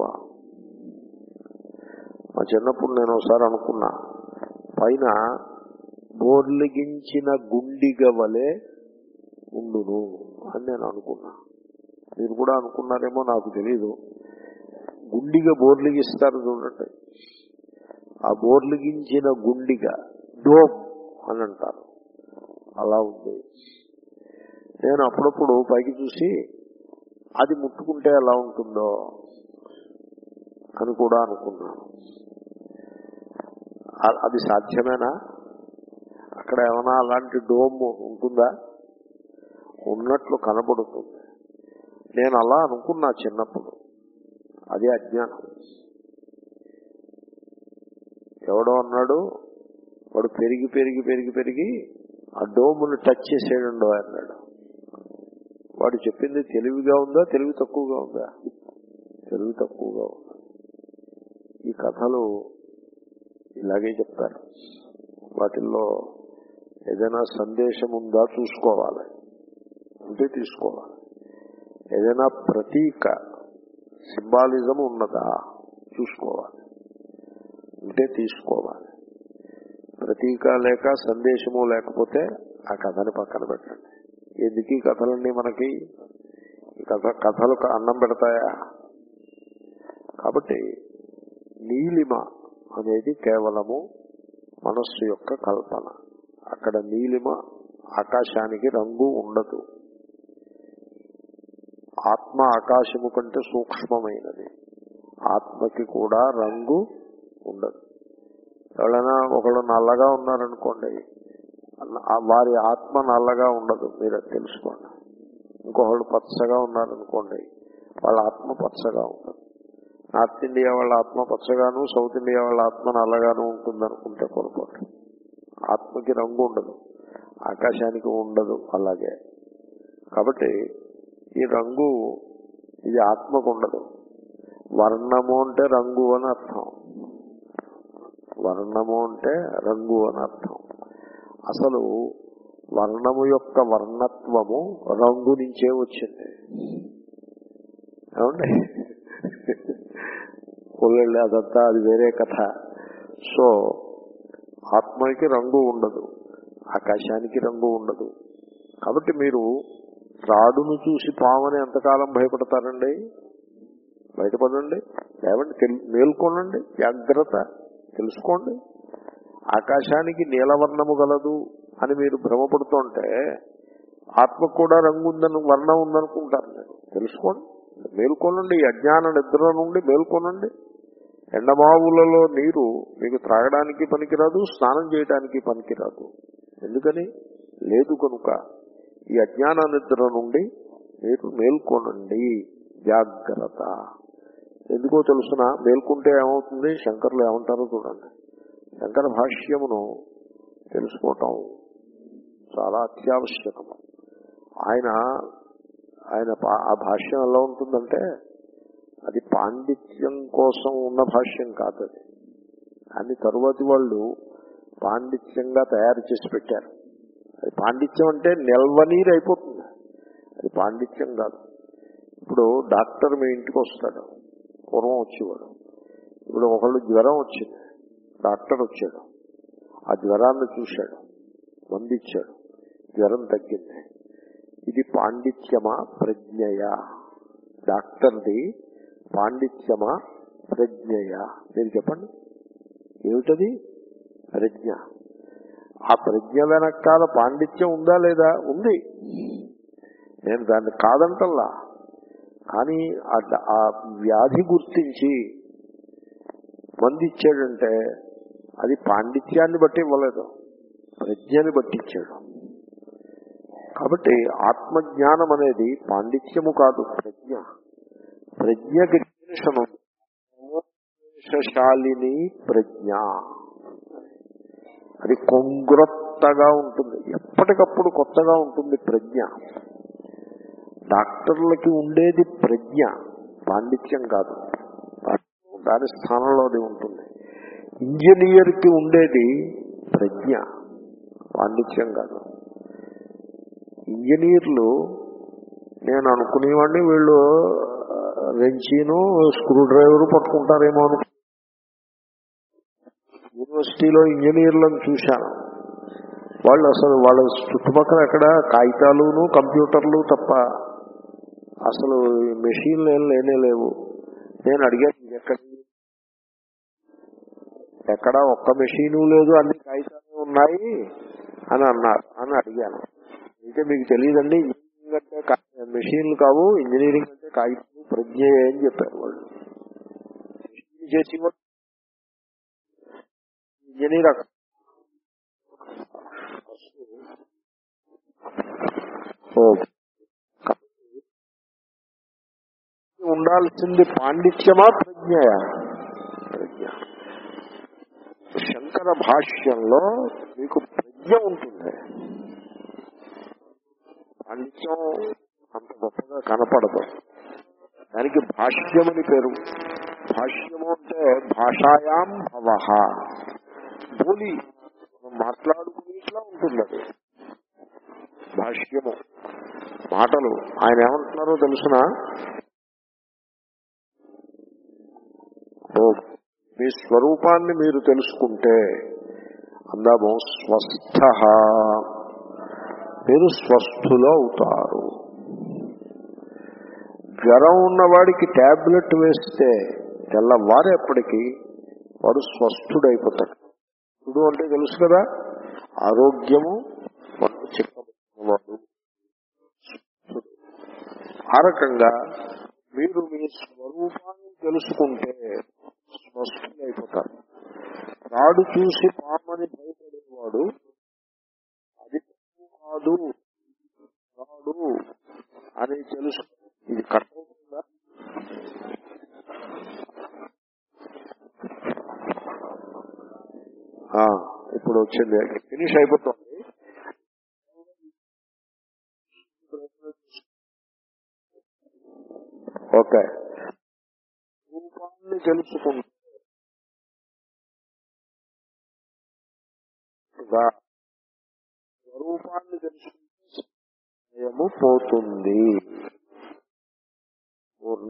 మా చిన్నప్పుడు నేను ఒకసారి అనుకున్నా, పైన బోర్లిగించిన గుండిగ వలె ఉండును అని నేను అనుకున్నా. మీరు కూడా అనుకున్నారేమో నాకు తెలీదు. గుండిగ బోర్లిగిస్తారు చూడండి, ఆ బోర్లిగించిన గుండిగ డోమ్ అని అంటారు. అలా ఉంది. నేను అప్పుడప్పుడు పైకి చూసి అది ముట్టుకుంటే ఎలా ఉంటుందో అని కూడా అనుకున్నాను. అది సాధ్యమేనా? అక్కడ ఏమైనా అలాంటి డోమ్ ఉంటుందా? ఉన్నట్లు కనబడుతుంది. నేను అలా అనుకున్నా చిన్నప్పుడు. అది అజ్ఞానం. ఎవడో అన్నాడు, వాడు పెరిగి పెరిగి పెరిగి పెరిగి ఆ డోమును టచ్ చేసేయండో అన్నాడు. వాడు చెప్పింది తెలివిగా ఉందా, తెలివి తక్కువగా ఉందా? తెలివి తక్కువగా ఉందా. ఈ కథలు ఇలాగే చెప్తారు. వాటిల్లో ఏదైనా సందేశం ఉందా చూసుకోవాలి, ఉంటే తీసుకోవాలి. ఏదైనా ప్రతీక సింబాలిజం ఉన్నదా చూసుకోవాలి, ఉంటే తీసుకోవాలి. ప్రతీక లేక సందేశము లేకపోతే ఆ కథని పక్కన పెట్టండి. ఎందుకు ఈ కథలన్నీ మనకి? ఈ కథ కథలు అన్నం పెడతాయా? కాబట్టి నీలిమ అనేది కేవలము మనస్సు యొక్క కల్పన. అక్కడ నీలిమ, ఆకాశానికి రంగు ఉండదు. ఆత్మ ఆకాశము కంటే సూక్ష్మమైనది. ఆత్మకి కూడా రంగు ఉండదు. ఎవరైనా ఒకళ్ళు నల్లగా ఉన్నారనుకోండి, వారి ఆత్మ నల్లగా ఉండదు, మీరు అది తెలుసుకోండి. ఇంకొకళ్ళు పచ్చగా ఉన్నారనుకోండి, వాళ్ళ ఆత్మ పచ్చగా ఉండదు. నార్త్ ఇండియా వాళ్ళ ఆత్మ పచ్చగాను, సౌత్ ఇండియా వాళ్ళ ఆత్మ నల్లగాను ఉంటుందనుకుంటే పొరపాటు. ఆత్మకి రంగు ఉండదు, ఆకాశానికి ఉండదు. అలాగే కాబట్టి ఈ రంగు ఇది ఆత్మకు ఉండదు. వర్ణము అంటే రంగు అని అర్థం. వర్ణము అంటే రంగు అని అర్థం. అసలు వర్ణము యొక్క వర్ణత్వము రంగు నుంచే వచ్చింది. ఏమండి? పొల్లెళ్ళి అదంతా అది వేరే కథ. సో ఆత్మకి రంగు ఉండదు, ఆకాశానికి రంగు ఉండదు. కాబట్టి మీరు రాడును చూసి పావని ఎంతకాలం భయపడతారండి? బయటపడండి, లేవండి, మేల్కొనండి, జాగ్రత్త, తెలుసుకోండి. ఆకాశానికి నీలవర్ణము గలదు అని మీరు భ్రమపడుతుంటే ఆత్మ కూడా రంగు ఉందని, వర్ణం ఉందనుకుంటారు. మీరు తెలుసుకోండి, మేల్కొనండి. ఈ అజ్ఞాన నిద్ర నుండి మేల్కొనండి. ఎండమావులలో నీరు మీకు త్రాగడానికి పనికిరాదు, స్నానం చేయడానికి పనికిరాదు. ఎందుకని? లేదు కనుక. ఈ అజ్ఞాన నిద్ర నుండి మీరు మేల్కొనండి, జాగ్రత్త. ఎందుకో తెలుసిన? మేల్కొంటే ఏమవుతుంది? శంకర్లు ఏమంటారో చూడండి. శంకర భాష్యమును తెలుసుకోవటం చాలా అత్యావశ్యకం. ఆయన ఆయన ఆ భాష్యం ఎలా ఉంటుందంటే, అది పాండిత్యం కోసం ఉన్న భాష్యం కాదు. అది అని తరువాతి వాళ్ళు పాండిత్యంగా తయారు చేసి పెట్టారు. అది పాండిత్యం అంటే నిల్వనీరు అయిపోతుంది. అది పాండిత్యం కాదు. ఇప్పుడు డాక్టర్ మీ ఇంటికి వస్తాడు, పూర్వం వచ్చేవాడు. ఇప్పుడు ఒకళ్ళు జ్వరం వచ్చింది, డాక్టర్ వచ్చాడు, ఆ జ్వరాన్ని చూశాడు, మందిచ్చాడు, జ్వరం తగ్గింది. ఇది పాండిత్యమా ప్రజ్ఞయా? డాక్టర్ది పాండిత్యమా ప్రజ్ఞయా? మీరు చెప్పండి, ఏమిటది? ప్రజ్ఞ. ఆ ప్రజ్ఞ వెనకాల పాండిత్యం ఉందా లేదా? ఉంది. నేను దాన్ని కాదంటల్లా. కానీ ఆ వ్యాధి గుర్తించి మందిచ్చాడంటే అది పాండిత్యాన్ని బట్టి ఇవ్వలేదు, ప్రజ్ఞని బట్టి ఇచ్చాడు. కాబట్టి ఆత్మజ్ఞానం అనేది పాండిత్యము కాదు, ప్రజ్ఞ. ప్రజ్ఞకి శాలిని ప్రజ్ఞ. అది కొంగ్రొత్తగా ఉంటుంది, ఎప్పటికప్పుడు కొత్తగా ఉంటుంది ప్రజ్ఞ. డాక్టర్లకి ఉండేది ప్రజ్ఞ, పాండిత్యం కాదు. దాని స్థానంలో అది ఉంటుంది. ఇంజనీర్కి ఉండేది ప్రజ్ఞ, పాండిత్యం కాదు. ఇంజనీర్లు నేను అనుకునేవాడిని వీళ్ళు రెంచీను స్క్రూ డ్రైవరు పట్టుకుంటారేమో అను. యూనివర్సిటీలో ఇంజనీర్లను చూశాను. వాళ్ళు అసలు వాళ్ళ చుట్టుపక్కల ఎక్కడ కాగితాలును కంప్యూటర్లు తప్ప అసలు మెషిన్లు ఏం లేనే లేవు. నేను అడిగాను, ఎక్కడ ఎక్కడ ఒక్క మెషీను లేదు, అన్ని కాగితాలు ఉన్నాయి అని అన్నారు అని అడిగాను. అయితే మీకు తెలియదండి, ఇంజనీరింగ్ అంటే మెషిన్లు కావు, ఇంజనీరింగ్ అంటే కాగితం ప్రజ్ఞ అని చెప్పారు వాళ్ళు. మెషిన్ చేసి ఇంజనీర్ ఉండాల్సింది పాండిత్యమా ప్రజ్ఞయా? ప్రజ్ఞ. శంకర భాష్యంలో మీకు ప్రజ్ఞ ఉంటుంది, పాండిత్యం అంత గొప్పగా కనపడదు. దానికి భాష్యం అని పేరు. భాష్యము అంటే భాషాయాం భవః, బోలి మనం మాట్లాడుకునేట్లా ఉంటుంది అది భాష్యము. మాటలు ఆయన ఏమంటున్నారో తెలుసునా? మీ స్వరూపాన్ని మీరు తెలుసుకుంటే అందాము స్వస్థ, మీరు స్వస్థులు అవుతారు. జ్వరం ఉన్నవాడికి టాబ్లెట్ వేస్తే తెల్లవారేపటికి వాడు స్వస్థుడైపోతాడు. ఇప్పుడు అంటే తెలుసు కదా, ఆరోగ్యము చిక్కవాడు. ఆ రకంగా మీరు మీ స్వరూపాన్ని తెలుసుకుంటే స్వస్థులైపోతారు. రాడు చూసి పామని భయపడేవాడు అది కాదు రాడు అని తెలుసు. ఇది కట్టవుతుందా? ఇప్పుడు వచ్చింది, ఫినిష్ అయిపోతుంది. ఓకే, రూపాన్ని తెలుసుకుంటే స్వరూపాన్ని తెలుసుకుంటే భయము పోతుంది.